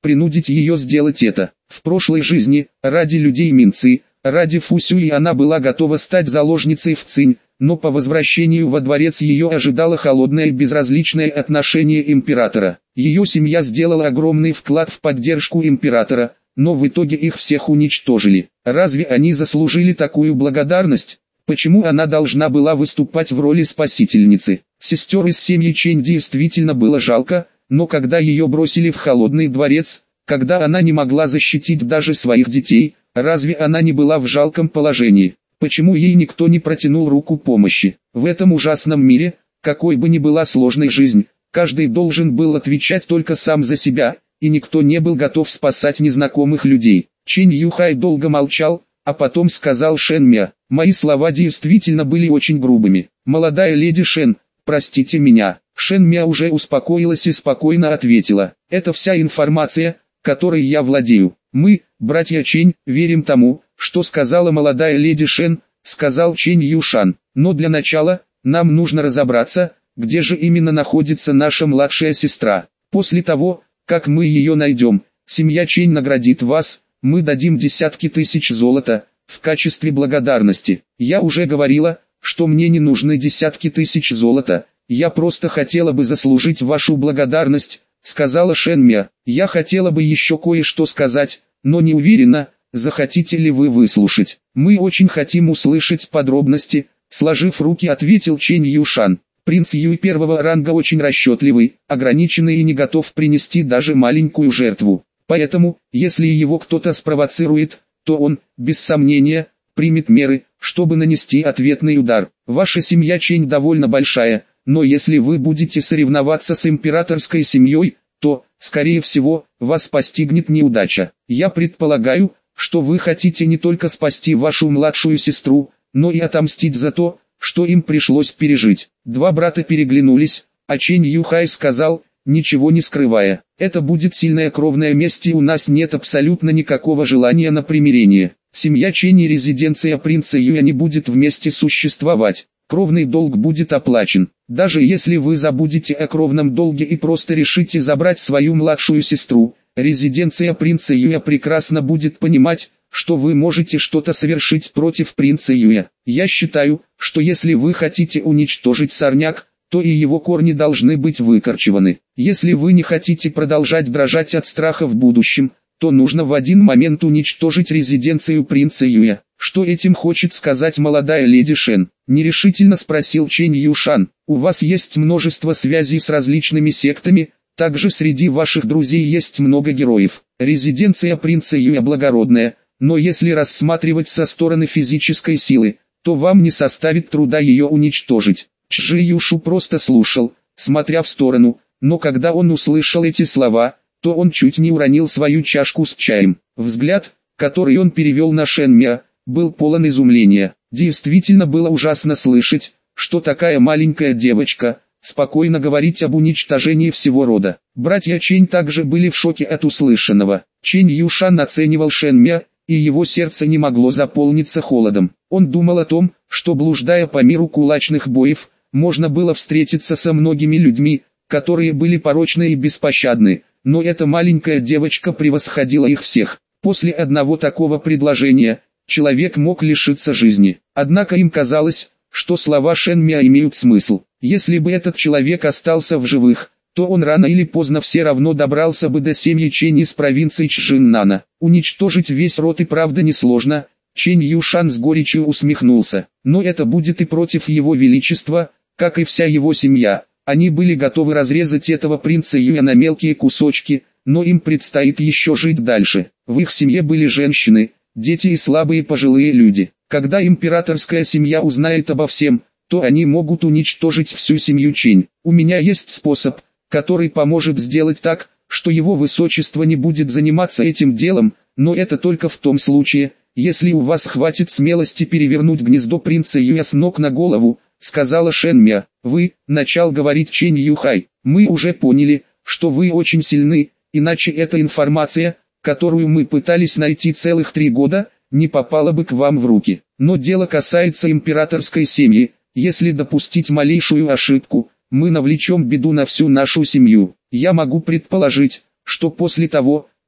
принудить ее сделать это. В прошлой жизни, ради людей Минцы, ради Фусюи она была готова стать заложницей в Цинь, но по возвращению во дворец ее ожидало холодное и безразличное отношение императора. Ее семья сделала огромный вклад в поддержку императора, но в итоге их всех уничтожили. Разве они заслужили такую благодарность? Почему она должна была выступать в роли спасительницы? Сестер из семьи Чэнь действительно было жалко, но когда ее бросили в холодный дворец, когда она не могла защитить даже своих детей, разве она не была в жалком положении? Почему ей никто не протянул руку помощи? В этом ужасном мире, какой бы ни была сложной жизнь, каждый должен был отвечать только сам за себя, и никто не был готов спасать незнакомых людей. Чэнь Юхай долго молчал, а потом сказал Шэн Мя: «Мои слова действительно были очень грубыми. Молодая леди Шэн, простите меня». Шэн Мя уже успокоилась и спокойно ответила: «Это вся информация, которой я владею. Мы, братья Чэнь, верим тому, что сказала молодая леди Шэн», сказал Чэнь Юшан. «Но для начала, нам нужно разобраться, где же именно находится наша младшая сестра. После того, как мы ее найдем, семья Чэнь наградит вас, мы дадим десятки тысяч золота, в качестве благодарности. Я уже говорила, что мне не нужны десятки тысяч золота, я просто хотела бы заслужить вашу благодарность», сказала Шэн Мя. «Я хотела бы еще кое-что сказать, но не уверена, захотите ли вы выслушать». «Мы очень хотим услышать подробности», сложив руки, ответил Чэнь Юшан. «Принц Юй первого ранга очень расчетливый, ограниченный и не готов принести даже маленькую жертву. Поэтому, если его кто-то спровоцирует, то он, без сомнения, примет меры, чтобы нанести ответный удар. Ваша семья Чэнь довольно большая, но если вы будете соревноваться с императорской семьей, то, скорее всего, вас постигнет неудача. Я предполагаю, что вы хотите не только спасти вашу младшую сестру, но и отомстить за то, что им пришлось пережить». Два брата переглянулись, а Чэнь Юхай сказал, ничего не скрывая: «Это будет сильная кровная месть, и у нас нет абсолютно никакого желания на примирение. Семья Чэнь и резиденция принца Юя не будет вместе существовать. Кровный долг будет оплачен. Даже если вы забудете о кровном долге и просто решите забрать свою младшую сестру, резиденция принца Юя прекрасно будет понимать, что вы можете что-то совершить против принца Юя. Я считаю, что если вы хотите уничтожить сорняк, то и его корни должны быть выкорчеваны. Если вы не хотите продолжать дрожать от страха в будущем, то нужно в один момент уничтожить резиденцию принца Юя». «Что этим хочет сказать молодая леди Шэн?» — нерешительно спросил Чэнь Юшан. «У вас есть множество связей с различными сектами, также среди ваших друзей есть много героев. Резиденция принца Юя благородная, но если рассматривать со стороны физической силы, то вам не составит труда ее уничтожить». Чжи Юшу просто слушал, смотря в сторону, но когда он услышал эти слова, то он чуть не уронил свою чашку с чаем. Взгляд, который он перевел на Шэн Мя, был полон изумления. Действительно было ужасно слышать, что такая маленькая девочка спокойно говорит об уничтожении всего рода. Братья Чэнь также были в шоке от услышанного. Чэнь Юшан оценивал Шэн Мя, и его сердце не могло заполниться холодом. Он думал о том, что, блуждая по миру кулачных боев, можно было встретиться со многими людьми, которые были порочны и беспощадны, но эта маленькая девочка превосходила их всех. После одного такого предложения, человек мог лишиться жизни. Однако им казалось, что слова Шэн Мя имеют смысл. Если бы этот человек остался в живых, то он рано или поздно все равно добрался бы до семьи Чэнь из провинции Чжиннана. Уничтожить весь род и правда несложно. Чэнь Юшан с горечью усмехнулся. Но это будет и против его величества, как и вся его семья. Они были готовы разрезать этого принца Юя на мелкие кусочки, но им предстоит еще жить дальше. В их семье были женщины, дети и слабые пожилые люди. Когда императорская семья узнает обо всем, то они могут уничтожить всю семью Чэнь. У меня есть способ, который поможет сделать так, что его высочество не будет заниматься этим делом, но это только в том случае, если у вас хватит смелости перевернуть гнездо принца Юя с ног на голову, сказала Шэн Мя. Вы, начал говорить Чэнь Юхай, мы уже поняли, что вы очень сильны, иначе эта информация, которую мы пытались найти целых три года, не попала бы к вам в руки. Но дело касается императорской семьи, если допустить малейшую ошибку, мы навлечем беду на всю нашу семью. Я могу предположить, что после того,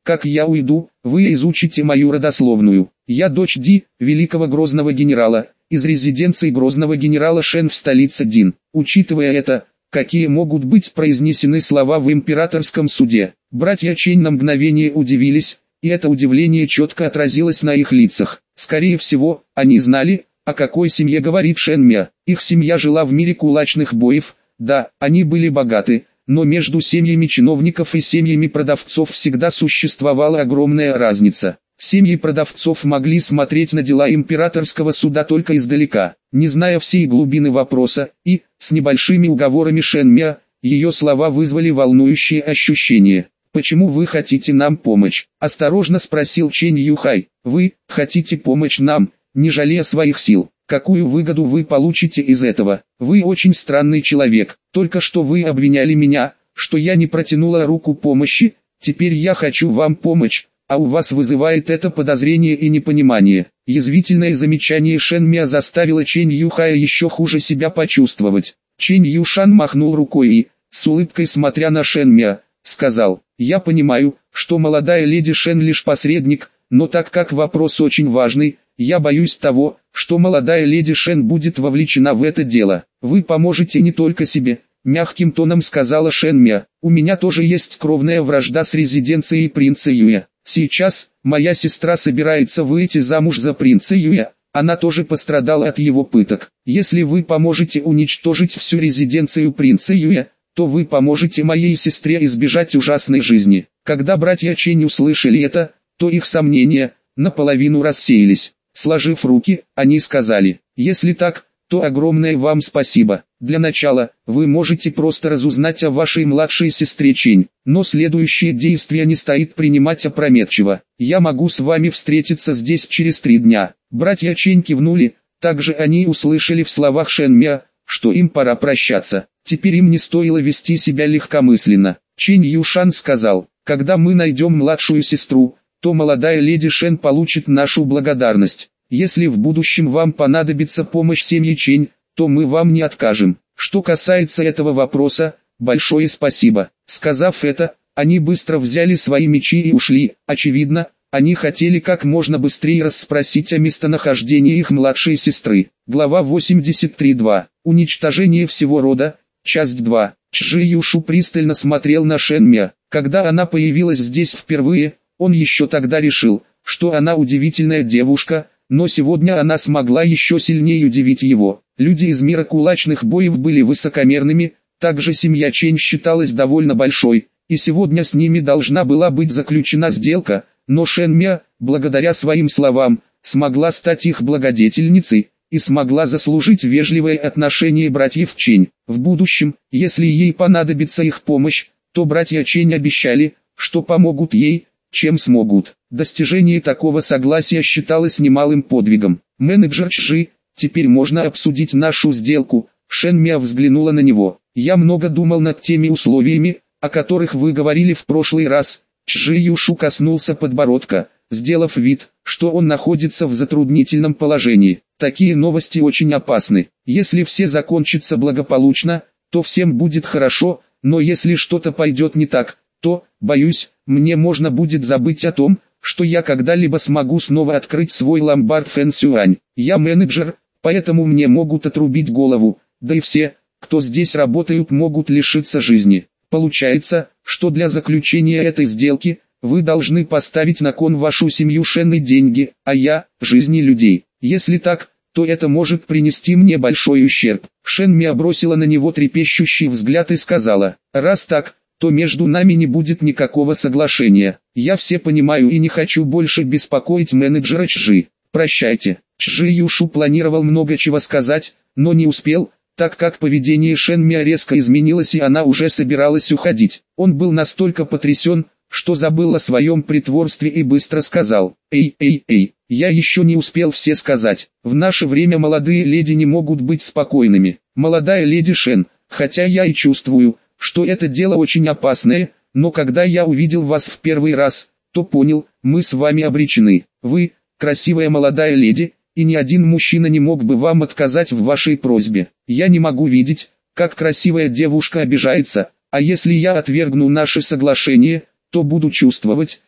как я уйду, вы изучите мою родословную. Я дочь Ди, великого грозного генерала, из резиденции грозного генерала Шен в столице Дин. Учитывая это, какие могут быть произнесены слова в императорском суде? Братья Чэнь на мгновение удивились, и это удивление четко отразилось на их лицах. Скорее всего, они знали, о какой семье говорит Шэн Мя. Их семья жила в мире кулачных боев, да, они были богаты, но между семьями чиновников и семьями продавцов всегда существовала огромная разница. Семьи продавцов могли смотреть на дела императорского суда только издалека, не зная всей глубины вопроса, и, с небольшими уговорами Шэн Мя, ее слова вызвали волнующие ощущения. «Почему вы хотите нам помочь?» – осторожно спросил Чэнь Юхай. «Вы хотите помочь нам, не жалея своих сил. Какую выгоду вы получите из этого? Вы очень странный человек. Только что вы обвиняли меня, что я не протянула руку помощи, теперь я хочу вам помочь, а у вас вызывает это подозрение и непонимание». Язвительное замечание Шэн Мя заставило Чэнь Юхая еще хуже себя почувствовать. Чэнь Юшан махнул рукой и, с улыбкой смотря на Шэн Мя, сказал: «Я понимаю, что молодая леди Шэн лишь посредник, но так как вопрос очень важный, я боюсь того, что молодая леди Шэн будет вовлечена в это дело. Вы поможете не только себе», — мягким тоном сказала Шэн Мя. «У меня тоже есть кровная вражда с резиденцией принца Юя. Сейчас, моя сестра собирается выйти замуж за принца Юя, она тоже пострадала от его пыток. Если вы поможете уничтожить всю резиденцию принца Юя, то вы поможете моей сестре избежать ужасной жизни». Когда братья Чэнь услышали это, то их сомнения наполовину рассеялись. Сложив руки, они сказали: «Если так, то огромное вам спасибо. Для начала, вы можете просто разузнать о вашей младшей сестре Чэнь, но следующее действие не стоит принимать опрометчиво. Я могу с вами встретиться здесь через три дня». Братья Чэнь кивнули, также они услышали в словах Шэн Мя, что им пора прощаться. Теперь им не стоило вести себя легкомысленно. Чэнь Юшан сказал: «Когда мы найдем младшую сестру, то молодая леди Шэн получит нашу благодарность. Если в будущем вам понадобится помощь семьи Чэнь, то мы вам не откажем. Что касается этого вопроса, большое спасибо». Сказав это, они быстро взяли свои мечи и ушли. Очевидно, они хотели как можно быстрее расспросить о местонахождении их младшей сестры. Глава восемьдесят три точка два. Уничтожение всего рода. Часть два. Чжи Юшу пристально смотрел на Шэн Мя. Когда она появилась здесь впервые, он еще тогда решил, что она удивительная девушка, но сегодня она смогла еще сильнее удивить его. Люди из мира кулачных боев были высокомерными, также семья Чэнь считалась довольно большой, и сегодня с ними должна была быть заключена сделка, но Шэн Мя, благодаря своим словам, смогла стать их благодетельницей, и смогла заслужить вежливое отношение братьев Чэнь. В будущем, если ей понадобится их помощь, то братья Чэнь обещали, что помогут ей, чем смогут. Достижение такого согласия считалось немалым подвигом. «Менеджер Чжи, теперь можно обсудить нашу сделку». Шэн Мя взглянула на него. «Я много думал над теми условиями, о которых вы говорили в прошлый раз». Чжи Юшу коснулся подбородка, сделав вид, что он находится в затруднительном положении. Такие новости очень опасны. Если все закончится благополучно, то всем будет хорошо, но если что-то пойдет не так, то, боюсь, мне можно будет забыть о том, что я когда-либо смогу снова открыть свой ломбард Фэн Сюань. Я менеджер, поэтому мне могут отрубить голову, да и все, кто здесь работают, могут лишиться жизни. Получается, что для заключения этой сделки, вы должны поставить на кон вашу семью Шэн и деньги, а я – жизни людей. Если так, то это может принести мне большой ущерб». Шэн Мя бросила на него трепещущий взгляд и сказала: «Раз так, то между нами не будет никакого соглашения. Я все понимаю и не хочу больше беспокоить менеджера Чжи. Прощайте». Чжи Юшу планировал много чего сказать, но не успел, так как поведение Шэн Мя резко изменилось и она уже собиралась уходить. Он был настолько потрясен, что забыл о своем притворстве и быстро сказал: «Эй, эй, эй, я еще не успел все сказать. В наше время молодые леди не могут быть спокойными. Молодая леди Шэн, хотя я и чувствую, что это дело очень опасное, но когда я увидел вас в первый раз, то понял, мы с вами обречены. Вы, красивая молодая леди, и ни один мужчина не мог бы вам отказать в вашей просьбе. Я не могу видеть, как красивая девушка обижается, а если я отвергну наше соглашение, то буду чувствовать,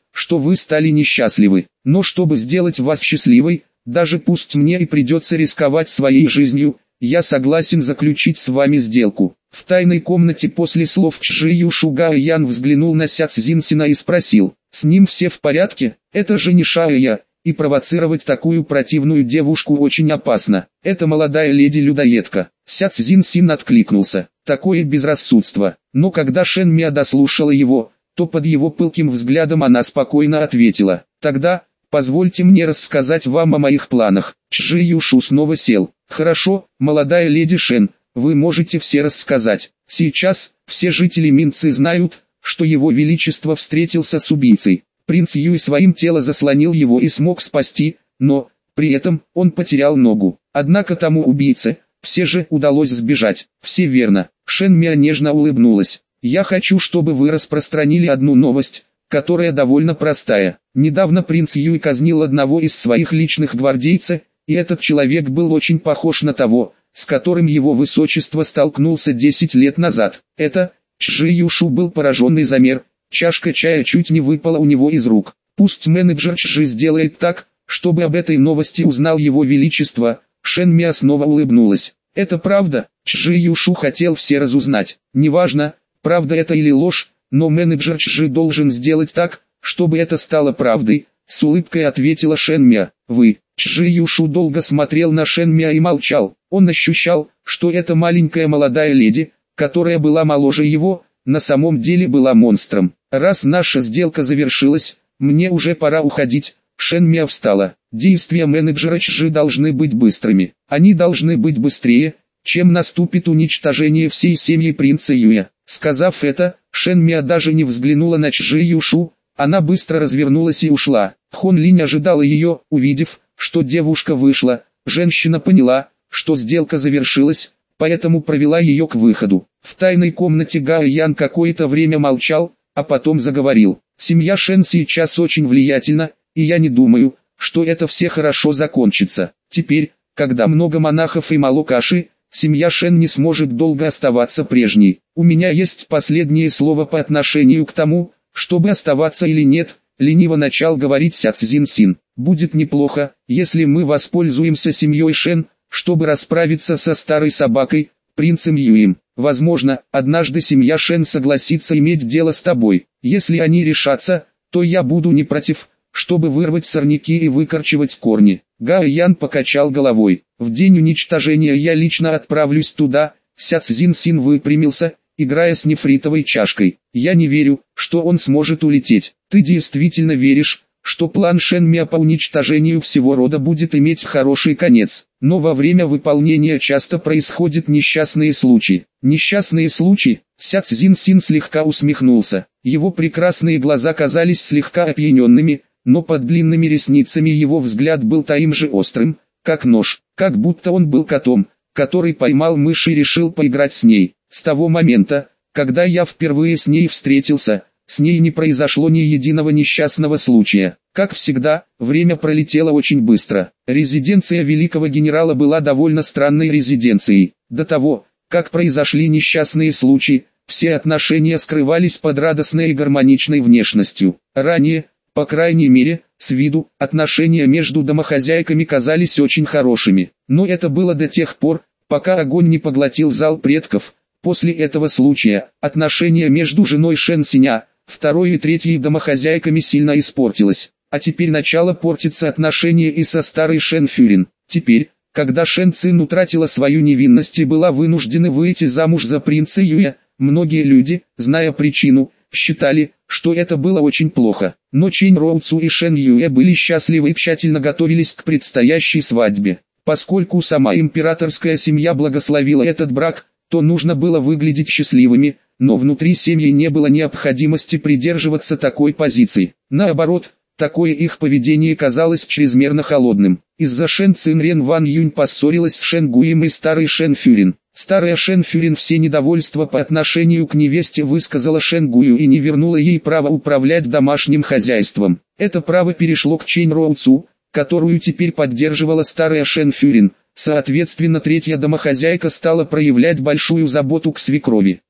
что вы стали несчастливы. Но чтобы сделать вас счастливой, даже пусть мне и придется рисковать своей жизнью, я согласен заключить с вами сделку. В тайной комнате после слов Чжи Юшу Гао Ян взглянул на Ся Цзиньсина и спросил: «С ним все в порядке? Это же не Шая, и провоцировать такую противную девушку очень опасно. Это молодая леди-людоедка». Ся Цзиньсин откликнулся: «Такое безрассудство». Но когда Шэн Миа дослушала его, то под его пылким взглядом она спокойно ответила: «Тогда, позвольте мне рассказать вам о моих планах». Чжи Юшу снова сел. «Хорошо, молодая леди Шэн, вы можете все рассказать. Сейчас, все жители Минцы знают, что его величество встретился с убийцей. Принц Юй своим телом заслонил его и смог спасти, но, при этом, он потерял ногу. Однако тому убийце, все же удалось сбежать». «Все верно». Шэн Миа нежно улыбнулась. «Я хочу, чтобы вы распространили одну новость, которая довольно простая. Недавно принц Юй казнил одного из своих личных гвардейцев, и этот человек был очень похож на того, с которым его высочество столкнулся десять лет назад. Это...» Чжи Юшу был пораженный замер, чашка чая чуть не выпала у него из рук. «Пусть менеджер Чжи сделает так, чтобы об этой новости узнал его величество». Шэн Миа снова улыбнулась. «Это правда?» Чжи Юшу хотел все разузнать. «Неважно, правда это или ложь, но менеджер Чжи должен сделать так, чтобы это стало правдой», — с улыбкой ответила Шэн Миа. «Вы...» Чжи Юшу долго смотрел на Шэн Миа и молчал. Он ощущал, что эта маленькая молодая леди, которая была моложе его, на самом деле была монстром. «Раз наша сделка завершилась, мне уже пора уходить». Шэн Миа встала. «Действия менеджера Чжи должны быть быстрыми. Они должны быть быстрее, чем наступит уничтожение всей семьи принца Юя». Сказав это, Шэн Миа даже не взглянула на Чжи Юшу, она быстро развернулась и ушла. Хон Линь ожидала ее. Увидев, что девушка вышла, женщина поняла, что сделка завершилась, поэтому провела ее к выходу. В тайной комнате Гао Ян какое-то время молчал, а потом заговорил. «Семья Шэн сейчас очень влиятельна, и я не думаю, что это все хорошо закончится. Теперь, когда много монахов и мало каши, семья Шэн не сможет долго оставаться прежней. У меня есть последнее слово по отношению к тому, чтобы оставаться или нет», — лениво начал говорить Ся Цзиньсин. «Будет неплохо, если мы воспользуемся семьей Шэн, чтобы расправиться со старой собакой, принцем Юем. Возможно, однажды семья Шэн согласится иметь дело с тобой. Если они решатся, то я буду не против, чтобы вырвать сорняки и выкорчевать корни». Гао Ян покачал головой. «В день уничтожения я лично отправлюсь туда». Ся Цзиньсин выпрямился, играя с нефритовой чашкой. «Я не верю, что он сможет улететь». «Ты действительно веришь, что план Шэн Миа по уничтожению всего рода будет иметь хороший конец? Но во время выполнения часто происходят несчастные случаи». «Несчастные случаи?» Ся Цзиньсин слегка усмехнулся. Его прекрасные глаза казались слегка опьяненными, но под длинными ресницами его взгляд был таким же острым, как нож, как будто он был котом, который поймал мышь и решил поиграть с ней. «С того момента, когда я впервые с ней встретился, с ней не произошло ни единого несчастного случая. Как всегда, время пролетело очень быстро. Резиденция великого генерала была довольно странной резиденцией. До того, как произошли несчастные случаи, все отношения скрывались под радостной и гармоничной внешностью. Ранее, по крайней мере, с виду, отношения между домохозяйками казались очень хорошими. Но это было до тех пор, пока огонь не поглотил зал предков. После этого случая, отношения между женой Шэн Синя, второй и третьей домохозяйками сильно испортилось. А теперь начало портиться отношения и со старой Шэн Фюрин. Теперь, когда Шэн Цин утратила свою невинность и была вынуждена выйти замуж за принца Юя, многие люди, зная причину, считали, что это было очень плохо. Но Чэнь Роуцу и Шэн Юэ были счастливы и тщательно готовились к предстоящей свадьбе. Поскольку сама императорская семья благословила этот брак, то нужно было выглядеть счастливыми, но внутри семьи не было необходимости придерживаться такой позиции. Наоборот, такое их поведение казалось чрезмерно холодным. Из-за Шэн Цин Рен Ван Юнь поссорилась с Шэн Гуем и старой Шэн Фюрин. Старая Шэн Фюрин все недовольства по отношению к невесте высказала Шэн Гую и не вернула ей право управлять домашним хозяйством. Это право перешло к Чэнь Роуцу, которую теперь поддерживала старая Шэн Фюрин. Соответственно, третья домохозяйка стала проявлять большую заботу к свекрови.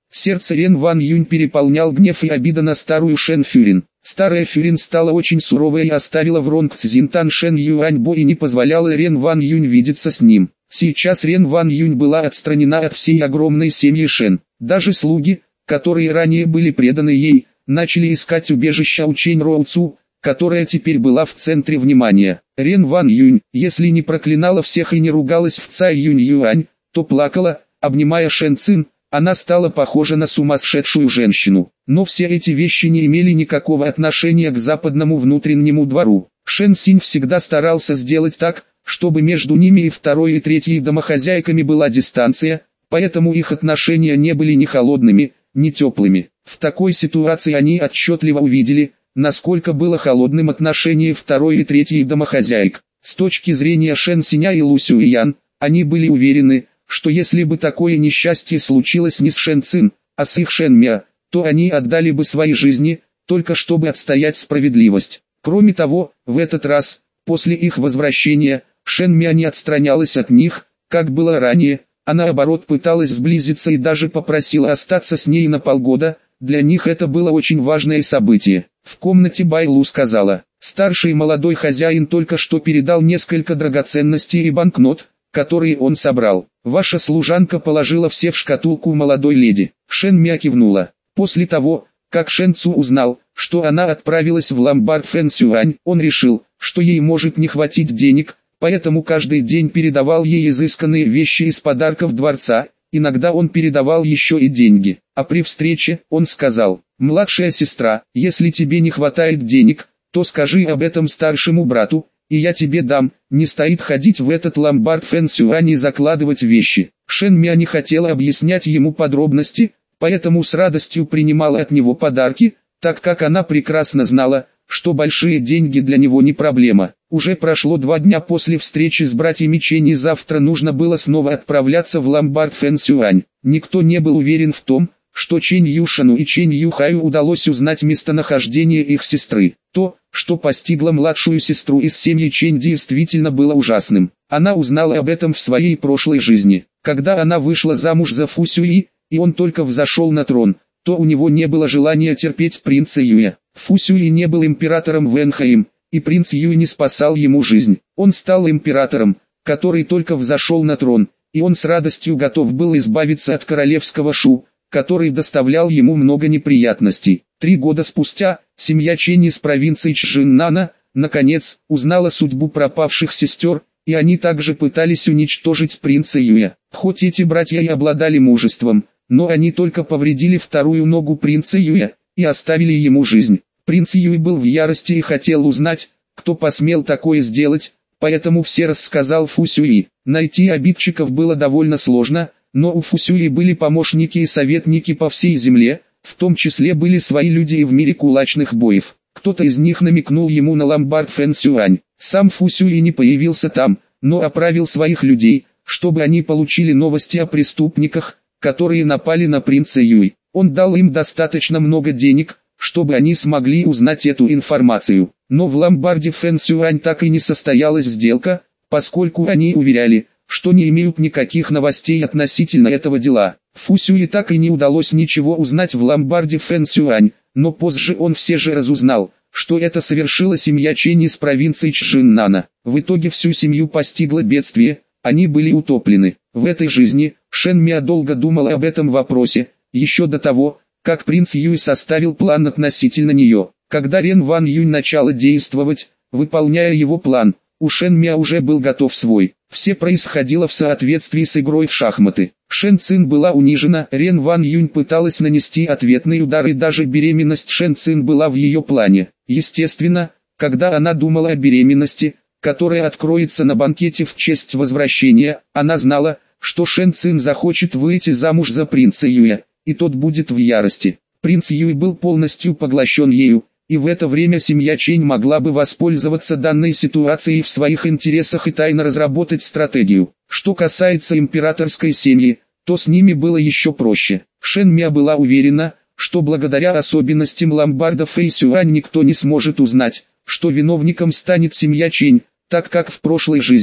Сердце Рен Ван Юнь переполнял гнев и обида на старую Шэн Фюрин. Старая Фюрин стала очень суровой и оставила в Ронгцзинтан Шэн Юаньбо и не позволяла Рен Ван Юнь видеться с ним. Сейчас Рен Ван Юнь была отстранена от всей огромной семьи Шэн. Даже слуги, которые ранее были преданы ей, начали искать убежища у Чэнь Роуцу, которая теперь была в центре внимания. Рен Ван Юнь, если не проклинала всех и не ругалась в Цай Юнь Юань, то плакала, обнимая Шэн Цин. Она стала похожа на сумасшедшую женщину. Но все эти вещи не имели никакого отношения к западному внутреннему двору. Шэн Синь всегда старался сделать так, чтобы между ними и второй и третьей домохозяйками была дистанция, поэтому их отношения не были ни холодными, ни теплыми. В такой ситуации они отчетливо увидели, насколько было холодным отношение второй и третьей домохозяек. С точки зрения Шэн Синя и Лу Сюэян, они были уверены, что если бы такое несчастье случилось не с Шэн Цин, а с их Шэн Мя, то они отдали бы свои жизни, только чтобы отстоять справедливость. Кроме того, в этот раз, после их возвращения, Шэн Мя не отстранялась от них, как было ранее, а наоборот пыталась сблизиться и даже попросила остаться с ней на полгода. Для них это было очень важное событие. В комнате Байлу сказала, старший молодой хозяин только что передал несколько драгоценностей и банкнот, которые он собрал. Ваша служанка положила все в шкатулку молодой леди. Шэн Мя кивнула. После того, как Шэн Цу узнал, что она отправилась в ломбард Фэн Сюань, он решил, что ей может не хватить денег, поэтому каждый день передавал ей изысканные вещи из подарков дворца. Иногда он передавал еще и деньги. А при встрече, он сказал, «Младшая сестра, если тебе не хватает денег, то скажи об этом старшему брату, и я тебе дам». Не стоит ходить в этот ломбард Фэн Сюань и закладывать вещи. Шэн Мя не хотела объяснять ему подробности, поэтому с радостью принимала от него подарки, так как она прекрасно знала, что большие деньги для него не проблема. Уже прошло два дня после встречи с братьями Чэнь, и завтра нужно было снова отправляться в ломбард Фэн Сюань. Никто не был уверен в том, что Чэнь Юшану и Чэнь Юхаю удалось узнать местонахождение их сестры. То, что постигло младшую сестру из семьи Чэнь, действительно было ужасным. Она узнала об этом в своей прошлой жизни. Когда она вышла замуж за Фу Сюи, и он только взошел на трон, то у него не было желания терпеть принца Юя. Фу Сюи не был императором Вэнхаим, и принц Юй не спасал ему жизнь. Он стал императором, который только взошел на трон, и он с радостью готов был избавиться от королевского Шу, который доставлял ему много неприятностей. Три года спустя, семья Чэнь из провинции Чжиннана, наконец, узнала судьбу пропавших сестер, и они также пытались уничтожить принца Юя. Хоть эти братья и обладали мужеством, но они только повредили вторую ногу принца Юя, и оставили ему жизнь. Принц Юй был в ярости и хотел узнать, кто посмел такое сделать, поэтому все рассказал Фу Сюи. Найти обидчиков было довольно сложно, но у Фу Сюи были помощники и советники по всей земле, в том числе были свои люди и в мире кулачных боев. Кто-то из них намекнул ему на ломбард Фэн Сюань. Сам Фу Сюи не появился там, но отправил своих людей, чтобы они получили новости о преступниках, которые напали на принца Юй. Он дал им достаточно много денег, чтобы они смогли узнать эту информацию. Но в ломбарде Фэн Сюань так и не состоялась сделка, поскольку они уверяли, что не имеют никаких новостей относительно этого дела. Фу Сюи так и не удалось ничего узнать в ломбарде Фэн Сюань, но позже он все же разузнал, что это совершила семья Чэнь из провинции Чжиннана. В итоге всю семью постигло бедствие, они были утоплены. В этой жизни, Шэн Мя долго думала об этом вопросе, еще до того, как принц Юй составил план относительно нее. Когда Рен Ван Юнь начала действовать, выполняя его план, у Шэн Мя уже был готов свой. Все происходило в соответствии с игрой в шахматы. Шэн Цин была унижена, Рен Ван Юнь пыталась нанести ответный удар, и даже беременность Шэн Цин была в ее плане. Естественно, когда она думала о беременности, которая откроется на банкете в честь возвращения, она знала, что Шэн Цин захочет выйти замуж за принца Юя, и тот будет в ярости. Принц Юй был полностью поглощен ею, и в это время семья Чэнь могла бы воспользоваться данной ситуацией в своих интересах и тайно разработать стратегию. Что касается императорской семьи, то с ними было еще проще. Шэн Мя была уверена, что благодаря особенностям ломбарда Фэй Сюань никто не сможет узнать, что виновником станет семья Чэнь, так как в прошлой жизни,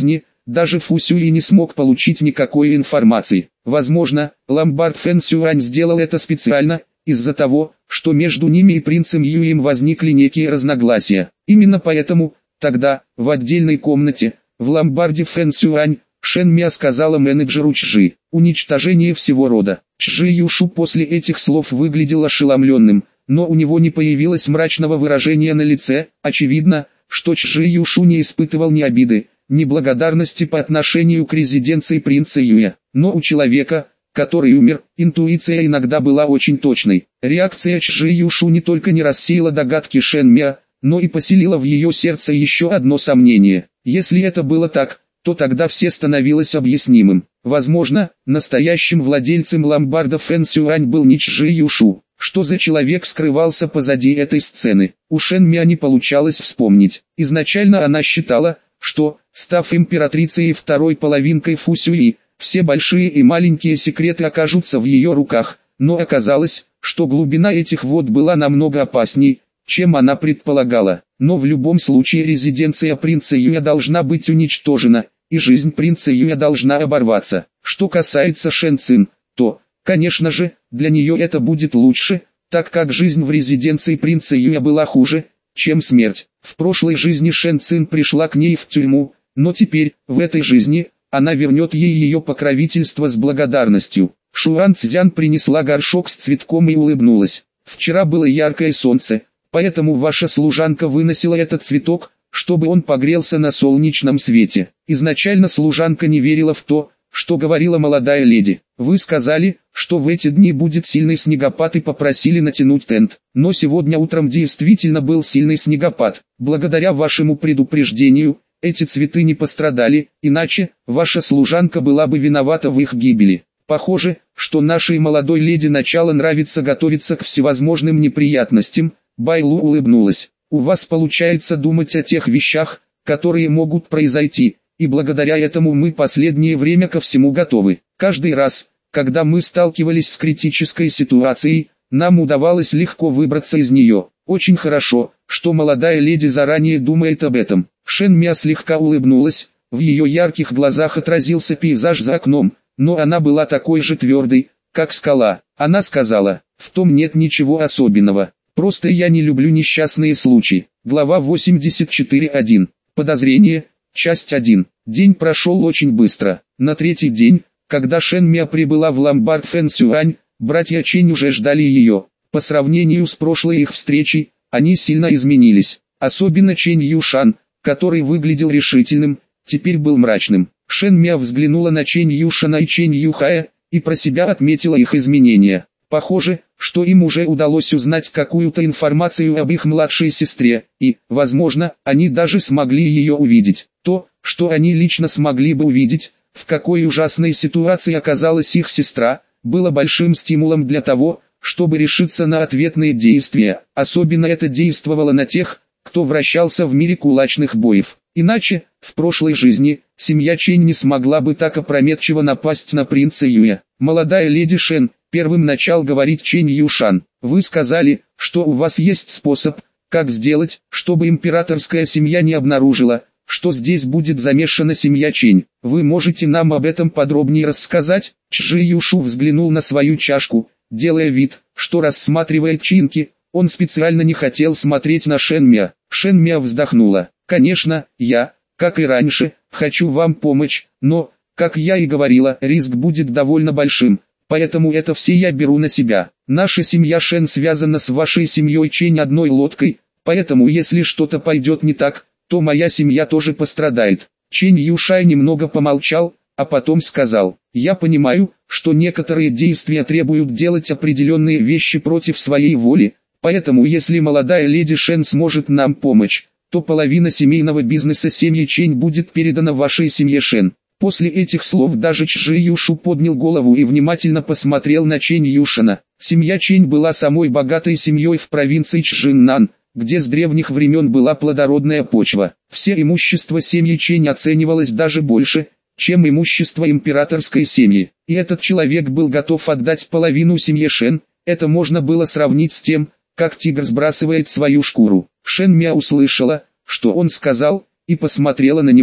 даже Фу Сюй не смог получить никакой информации. Возможно, ломбард Фэн Сюань сделал это специально, из-за того, что между ними и принцем Юем возникли некие разногласия. Именно поэтому, тогда, в отдельной комнате, в ломбарде Фэн Сюань, Шэн Мя сказала менеджеру Чжи: «Уничтожение всего рода». Чжи Юшу после этих слов выглядел ошеломленным, но у него не появилось мрачного выражения на лице. Очевидно, что Чжи Юшу не испытывал ни обиды, ни благодарности по отношению к резиденции принца Юя. Но у человека, который умер, интуиция иногда была очень точной. Реакция Чжи Юшу не только не рассеяла догадки Шэн Мя, но и поселила в ее сердце еще одно сомнение. Если это было так, то тогда все становилось объяснимым. Возможно, настоящим владельцем ломбарда Фэн Сюань был не Чжи Юшу. Что за человек скрывался позади этой сцены? У Шэн Мя не получалось вспомнить. Изначально она считала, что, став императрицей и второй половинкой Фу Сюи, все большие и маленькие секреты окажутся в ее руках, но оказалось, что глубина этих вод была намного опасней, чем она предполагала. Но в любом случае резиденция принца Юя должна быть уничтожена, и жизнь принца Юя должна оборваться. Что касается Шэн Цин, то, конечно же, для нее это будет лучше, так как жизнь в резиденции принца Юя была хуже, чем смерть. В прошлой жизни Шэн Цин пришла к ней в тюрьму, но теперь, в этой жизни, она вернет ей ее покровительство с благодарностью. Шуан Цзян принесла горшок с цветком и улыбнулась. «Вчера было яркое солнце, поэтому ваша служанка выносила этот цветок, чтобы он погрелся на солнечном свете». Изначально служанка не верила в то, что говорила молодая леди. «Вы сказали, что в эти дни будет сильный снегопад и попросили натянуть тент. Но сегодня утром действительно был сильный снегопад. Благодаря вашему предупреждению, эти цветы не пострадали, иначе, ваша служанка была бы виновата в их гибели. Похоже, что нашей молодой леди начало нравится готовиться к всевозможным неприятностям». Байлу улыбнулась. «У вас получается думать о тех вещах, которые могут произойти, и благодаря этому мы последнее время ко всему готовы. Каждый раз, когда мы сталкивались с критической ситуацией, нам удавалось легко выбраться из нее. Очень хорошо, что молодая леди заранее думает об этом». Шэн Мя слегка улыбнулась, в ее ярких глазах отразился пейзаж за окном, но она была такой же твердой, как скала. Она сказала: «В том нет ничего особенного. Просто я не люблю несчастные случаи». Глава восемьдесят четыре точка один. Подозрение. Часть один. День прошел очень быстро. На третий день, когда Шэн Мя прибыла в ломбард Фэн Сюань, братья Чэнь уже ждали ее. По сравнению с прошлой их встречей, они сильно изменились. Особенно Чэнь Юшан, который выглядел решительным, теперь был мрачным. Шэн Мя взглянула на Чэнь Юшана и Чэнь Юхая, и про себя отметила их изменения. Похоже, что им уже удалось узнать какую-то информацию об их младшей сестре, и, возможно, они даже смогли ее увидеть. То, что они лично смогли бы увидеть, в какой ужасной ситуации оказалась их сестра, было большим стимулом для того, чтобы решиться на ответные действия. Особенно это действовало на тех, кто вращался в мире кулачных боев. Иначе, в прошлой жизни, семья Чэнь не смогла бы так опрометчиво напасть на принца Юя. Молодая леди Шэн, первым начал говорить Чэнь Юшан. «Вы сказали, что у вас есть способ, как сделать, чтобы императорская семья не обнаружила, что здесь будет замешана семья Чэнь. Вы можете нам об этом подробнее рассказать?» Чжи Юшу взглянул на свою чашку, делая вид, что рассматривает чинки. Он специально не хотел смотреть на Шэн Мя. Шэн Мя вздохнула. «Конечно, я, как и раньше, хочу вам помочь, но, как я и говорила, риск будет довольно большим, поэтому это все я беру на себя. Наша семья Шэн связана с вашей семьей Чэнь одной лодкой, поэтому если что-то пойдет не так, то моя семья тоже пострадает». Чэнь Юшай немного помолчал, а потом сказал: «Я понимаю, что некоторые действия требуют делать определенные вещи против своей воли, поэтому если молодая леди Шэн сможет нам помочь, то половина семейного бизнеса семьи Чэнь будет передана вашей семье Шэн». После этих слов даже Чжи Юшу поднял голову и внимательно посмотрел на Чэнь Юшана. Семья Чэнь была самой богатой семьей в провинции Чжиннан, где с древних времен была плодородная почва. Все имущество семьи Чэнь оценивалось даже больше, чем имущество императорской семьи. И этот человек был готов отдать половину семье Шэн. Это можно было сравнить с тем, как тигр сбрасывает свою шкуру. Шэн Мя услышала, что он сказал, и посмотрела на него.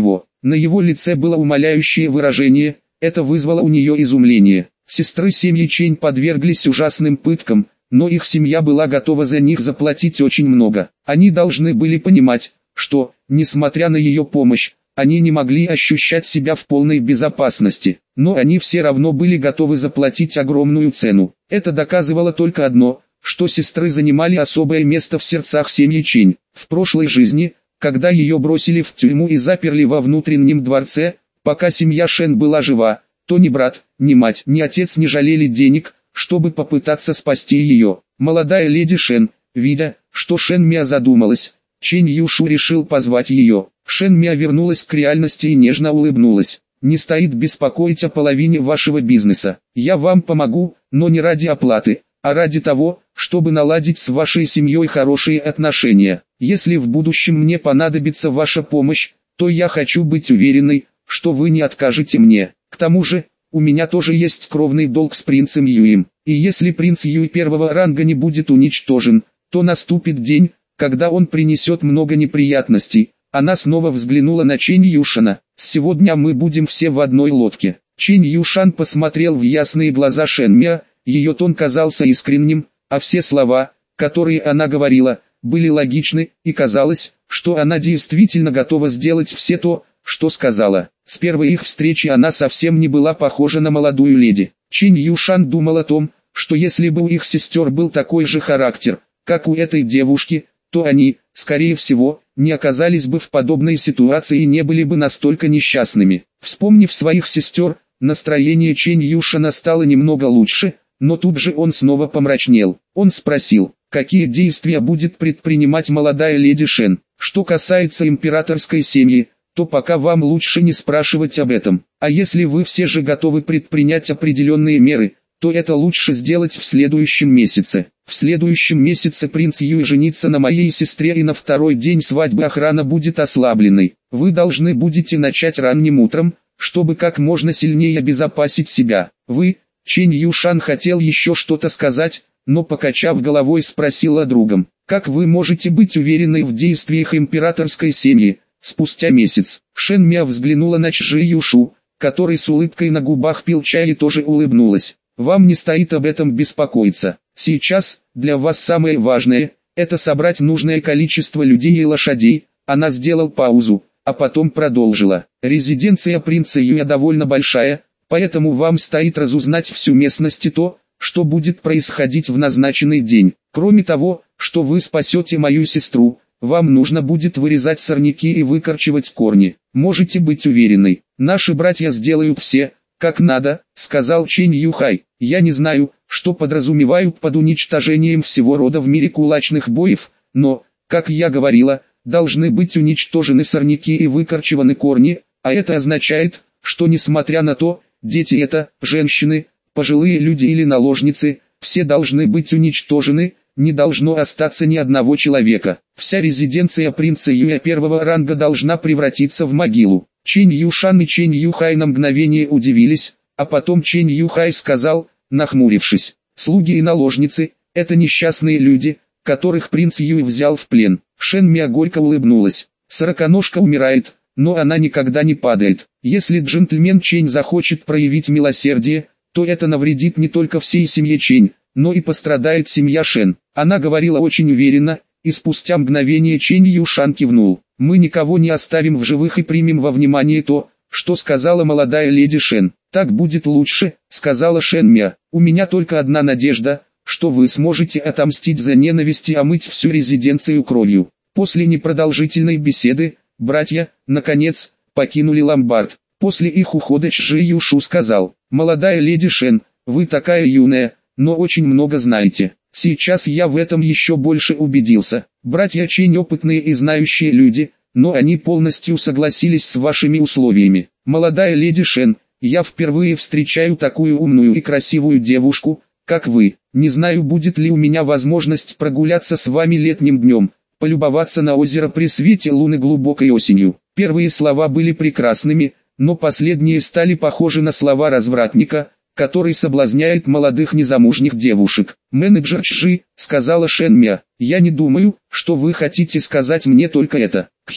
На его лице было умоляющее выражение, это вызвало у нее изумление. Сестры семьи Чень подверглись ужасным пыткам, но их семья была готова за них заплатить очень много. Они должны были понимать, что, несмотря на ее помощь, они не могли ощущать себя в полной безопасности, но они все равно были готовы заплатить огромную цену. Это доказывало только одно, что сестры занимали особое место в сердцах семьи Чень. В прошлой жизни, когда ее бросили в тюрьму и заперли во внутреннем дворце, пока семья Шен была жива, то ни брат, ни мать, ни отец не жалели денег, чтобы попытаться спасти ее. Молодая леди Шен, видя, что Шен Мя задумалась, Чэнь Юшу решил позвать ее. Шен Мя вернулась к реальности и нежно улыбнулась. «Не стоит беспокоить о половине вашего бизнеса. Я вам помогу, но не ради оплаты, а ради того, чтобы наладить с вашей семьей хорошие отношения. Если в будущем мне понадобится ваша помощь, то я хочу быть уверенной, что вы не откажете мне. К тому же, у меня тоже есть кровный долг с принцем Юем, и если принц Юй первого ранга не будет уничтожен, то наступит день, когда он принесет много неприятностей». Она снова взглянула на Чэнь Юшана. «Сегодня мы будем все в одной лодке». Чэнь Юшан посмотрел в ясные глаза Шен Мя, ее тон казался искренним, а все слова, которые она говорила, были логичны, и казалось, что она действительно готова сделать все то, что сказала. С первой их встречи она совсем не была похожа на молодую леди. Чэнь Юшан думал о том, что если бы у их сестер был такой же характер, как у этой девушки, то они, скорее всего, не оказались бы в подобной ситуации и не были бы настолько несчастными. Вспомнив своих сестер, настроение Чэнь Юшана стало немного лучше, но тут же он снова помрачнел. Он спросил, какие действия будет предпринимать молодая леди Шен. Что касается императорской семьи, то пока вам лучше не спрашивать об этом. А если вы все же готовы предпринять определенные меры, то это лучше сделать в следующем месяце. В следующем месяце принц Юй женится на моей сестре, и на второй день свадьбы охрана будет ослабленной. Вы должны будете начать ранним утром, чтобы как можно сильнее обезопасить себя. Вы, Чэнь Юшан хотел еще что-то сказать, но покачав головой спросил о другом. Как вы можете быть уверены в действиях императорской семьи? Спустя месяц, Шен Мя взглянула на Чжи Юшу, который с улыбкой на губах пил чай, и тоже улыбнулась. Вам не стоит об этом беспокоиться. Сейчас, для вас самое важное, это собрать нужное количество людей и лошадей. Она сделала паузу, а потом продолжила. Резиденция принца Юя довольно большая, поэтому вам стоит разузнать всю местность и то, что будет происходить в назначенный день. Кроме того, что вы спасете мою сестру, вам нужно будет вырезать сорняки и выкорчевать корни. Можете быть уверены, наши братья сделают все, как надо, сказал Чэнь Юхай. Я не знаю, что подразумевают под уничтожением всего рода в мире кулачных боев, но, как я говорила, должны быть уничтожены сорняки и выкорчеваны корни, а это означает, что несмотря на то, дети это, женщины, пожилые люди или наложницы, все должны быть уничтожены, не должно остаться ни одного человека. Вся резиденция принца Юя первого ранга должна превратиться в могилу. Чэнь Юшан и Чэнь Юхай на мгновение удивились, а потом Чэнь Юхай сказал, нахмурившись, слуги и наложницы, это несчастные люди, которых принц Юй взял в плен. Шен Мя горько улыбнулась. Сороконожка умирает, но она никогда не падает. Если джентльмен Чэнь захочет проявить милосердие, то это навредит не только всей семье Чэнь, но и пострадает семья Шен. Она говорила очень уверенно, и спустя мгновение Чэнь Юшан кивнул. Мы никого не оставим в живых и примем во внимание то, что сказала молодая леди Шен. Так будет лучше, сказала Шен Мя. У меня только одна надежда, что вы сможете отомстить за ненависть и омыть всю резиденцию кровью. После непродолжительной беседы, братья, наконец, покинули ломбард. После их ухода Чжи Юшу сказал, молодая леди Шен, вы такая юная, но очень много знаете. Сейчас я в этом еще больше убедился. Братья Чэнь опытные и знающие люди, но они полностью согласились с вашими условиями. Молодая леди Шен, я впервые встречаю такую умную и красивую девушку, как вы. Не знаю, будет ли у меня возможность прогуляться с вами летним днем, полюбоваться на озеро при свете луны глубокой осенью. Первые слова были прекрасными, но последние стали похожи на слова развратника, который соблазняет молодых незамужних девушек. Менеджер Чжи, сказала Шен Мя, я не думаю, что вы хотите сказать мне только это. Кхе,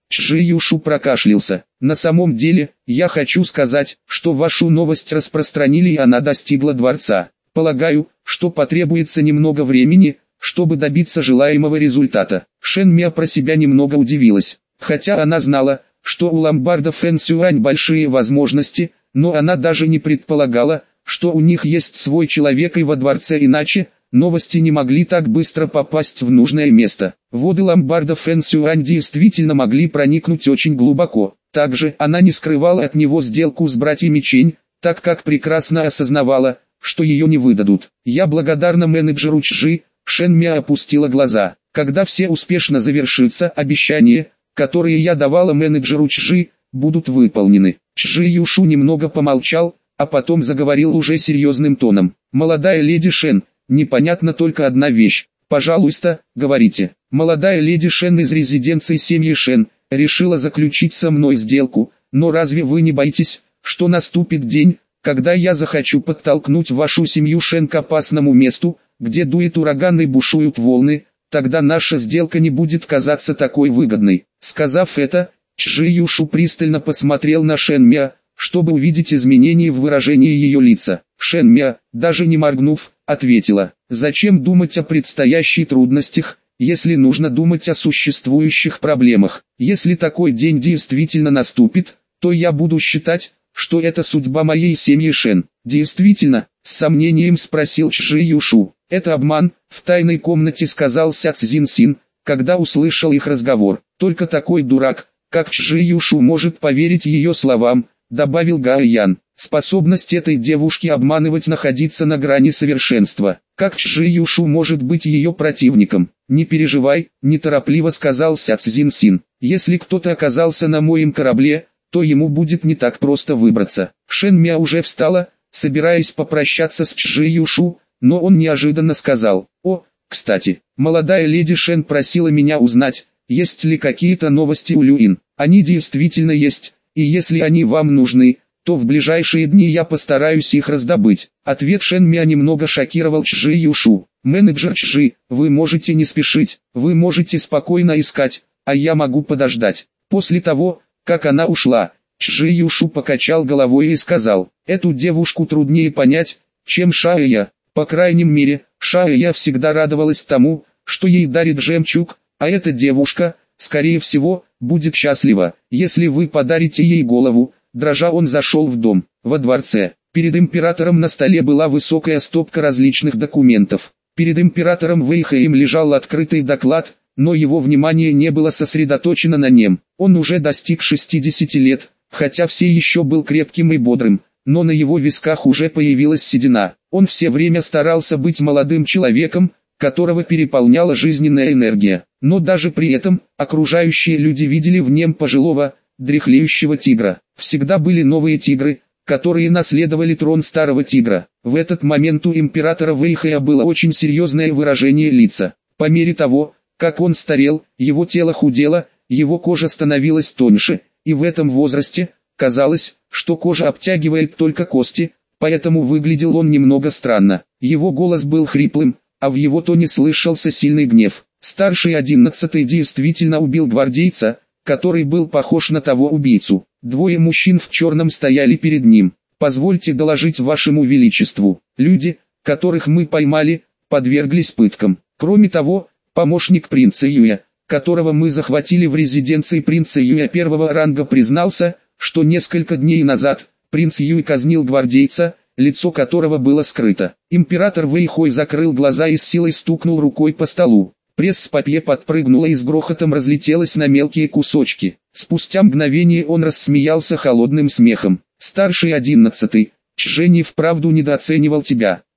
Чжи Юшу прокашлялся. На самом деле, я хочу сказать, что вашу новость распространили и она достигла дворца. Полагаю, что потребуется немного времени, чтобы добиться желаемого результата. Шэн Мя про себя немного удивилась. Хотя она знала, что у ломбарда Фэн Сюань большие возможности, но она даже не предполагала, что у них есть свой человек и во дворце, иначе новости не могли так быстро попасть в нужное место. Воды ломбарда Фэн Сюань действительно могли проникнуть очень глубоко. Также она не скрывала от него сделку с братьями Чень, так как прекрасно осознавала, что ее не выдадут. Я благодарна менеджеру Чжи. Шэн Мя опустила глаза. Когда все успешно завершится, обещания, которые я давала менеджеру Чжи, будут выполнены. Чжи Юшу немного помолчал, а потом заговорил уже серьезным тоном. Молодая леди Шэн, непонятна только одна вещь. Пожалуйста, говорите. Молодая леди Шэн из резиденции семьи Шэн решила заключить со мной сделку, но разве вы не боитесь, что наступит день, когда я захочу подтолкнуть вашу семью Шэн к опасному месту, где дует ураган и бушуют волны, тогда наша сделка не будет казаться такой выгодной. Сказав это, Чжи Юшу пристально посмотрел на Шэн Мя, чтобы увидеть изменения в выражении ее лица. Шэн Мя, даже не моргнув, ответила: «Зачем думать о предстоящих трудностях, если нужно думать о существующих проблемах? Если такой день действительно наступит, то я буду считать, что это судьба моей семьи Шэн». «Действительно?» — с сомнением спросил Чжи Юшу. «Это обман», — в тайной комнате сказал Ся Цзин Син, когда услышал их разговор. «Только такой дурак, как Чжи Юшу, может поверить ее словам», — добавил Гао Ян. «Способность этой девушки обманывать находится на грани совершенства. Как Чжи Юшу может быть ее противником?» «Не переживай», — неторопливо сказал Ся Цзин Син. «Если кто-то оказался на моем корабле, то ему будет не так просто выбраться». Шэн Мя уже встала, собираясь попрощаться с Чжи Юшу, но он неожиданно сказал: «О, кстати, молодая леди Шэн просила меня узнать, есть ли какие-то новости у Люин. Они действительно есть, и если они вам нужны, то в ближайшие дни я постараюсь их раздобыть». Ответ Шэн Мя немного шокировал Чжи Юшу. «Менеджер Чжи, вы можете не спешить, вы можете спокойно искать, а я могу подождать». После того, как она ушла, Чжи Юшу покачал головой и сказал: «Эту девушку труднее понять, чем Шая. По крайней мере, Шая всегда радовалась тому, что ей дарит жемчуг, а эта девушка, скорее всего, будет счастлива, если вы подарите ей голову». Дрожа он зашел в дом. Во дворце, перед императором на столе была высокая стопка различных документов. Перед императором Вэйхэем лежал открытый доклад, но его внимание не было сосредоточено на нем. Он уже достиг шестидесяти лет, хотя все еще был крепким и бодрым, но на его висках уже появилась седина. Он все время старался быть молодым человеком, которого переполняла жизненная энергия. Но даже при этом, окружающие люди видели в нем пожилого, дряхлеющего тигра. Всегда были новые тигры, которые наследовали трон старого тигра. В этот момент у императора Вэйхэя было очень серьезное выражение лица. По мере того, как он старел, его тело худело, его кожа становилась тоньше, и в этом возрасте, казалось, что кожа обтягивает только кости, поэтому выглядел он немного странно. Его голос был хриплым, а в его тоне слышался сильный гнев. Старший одиннадцатый действительно убил гвардейца, который был похож на того убийцу. Двое мужчин в черном стояли перед ним. «Позвольте доложить вашему величеству, люди, которых мы поймали, подверглись пыткам. Кроме того, помощник принца Юя, которого мы захватили в резиденции принца Юя первого ранга, признался, что несколько дней назад принц Юй казнил гвардейца, лицо которого было скрыто». Император Вэйхой закрыл глаза и с силой стукнул рукой по столу. Пресс-папье подпрыгнуло и с грохотом разлетелось на мелкие кусочки. Спустя мгновение он рассмеялся холодным смехом. «Старший одиннадцатый, Чжэнь вправду недооценивал тебя.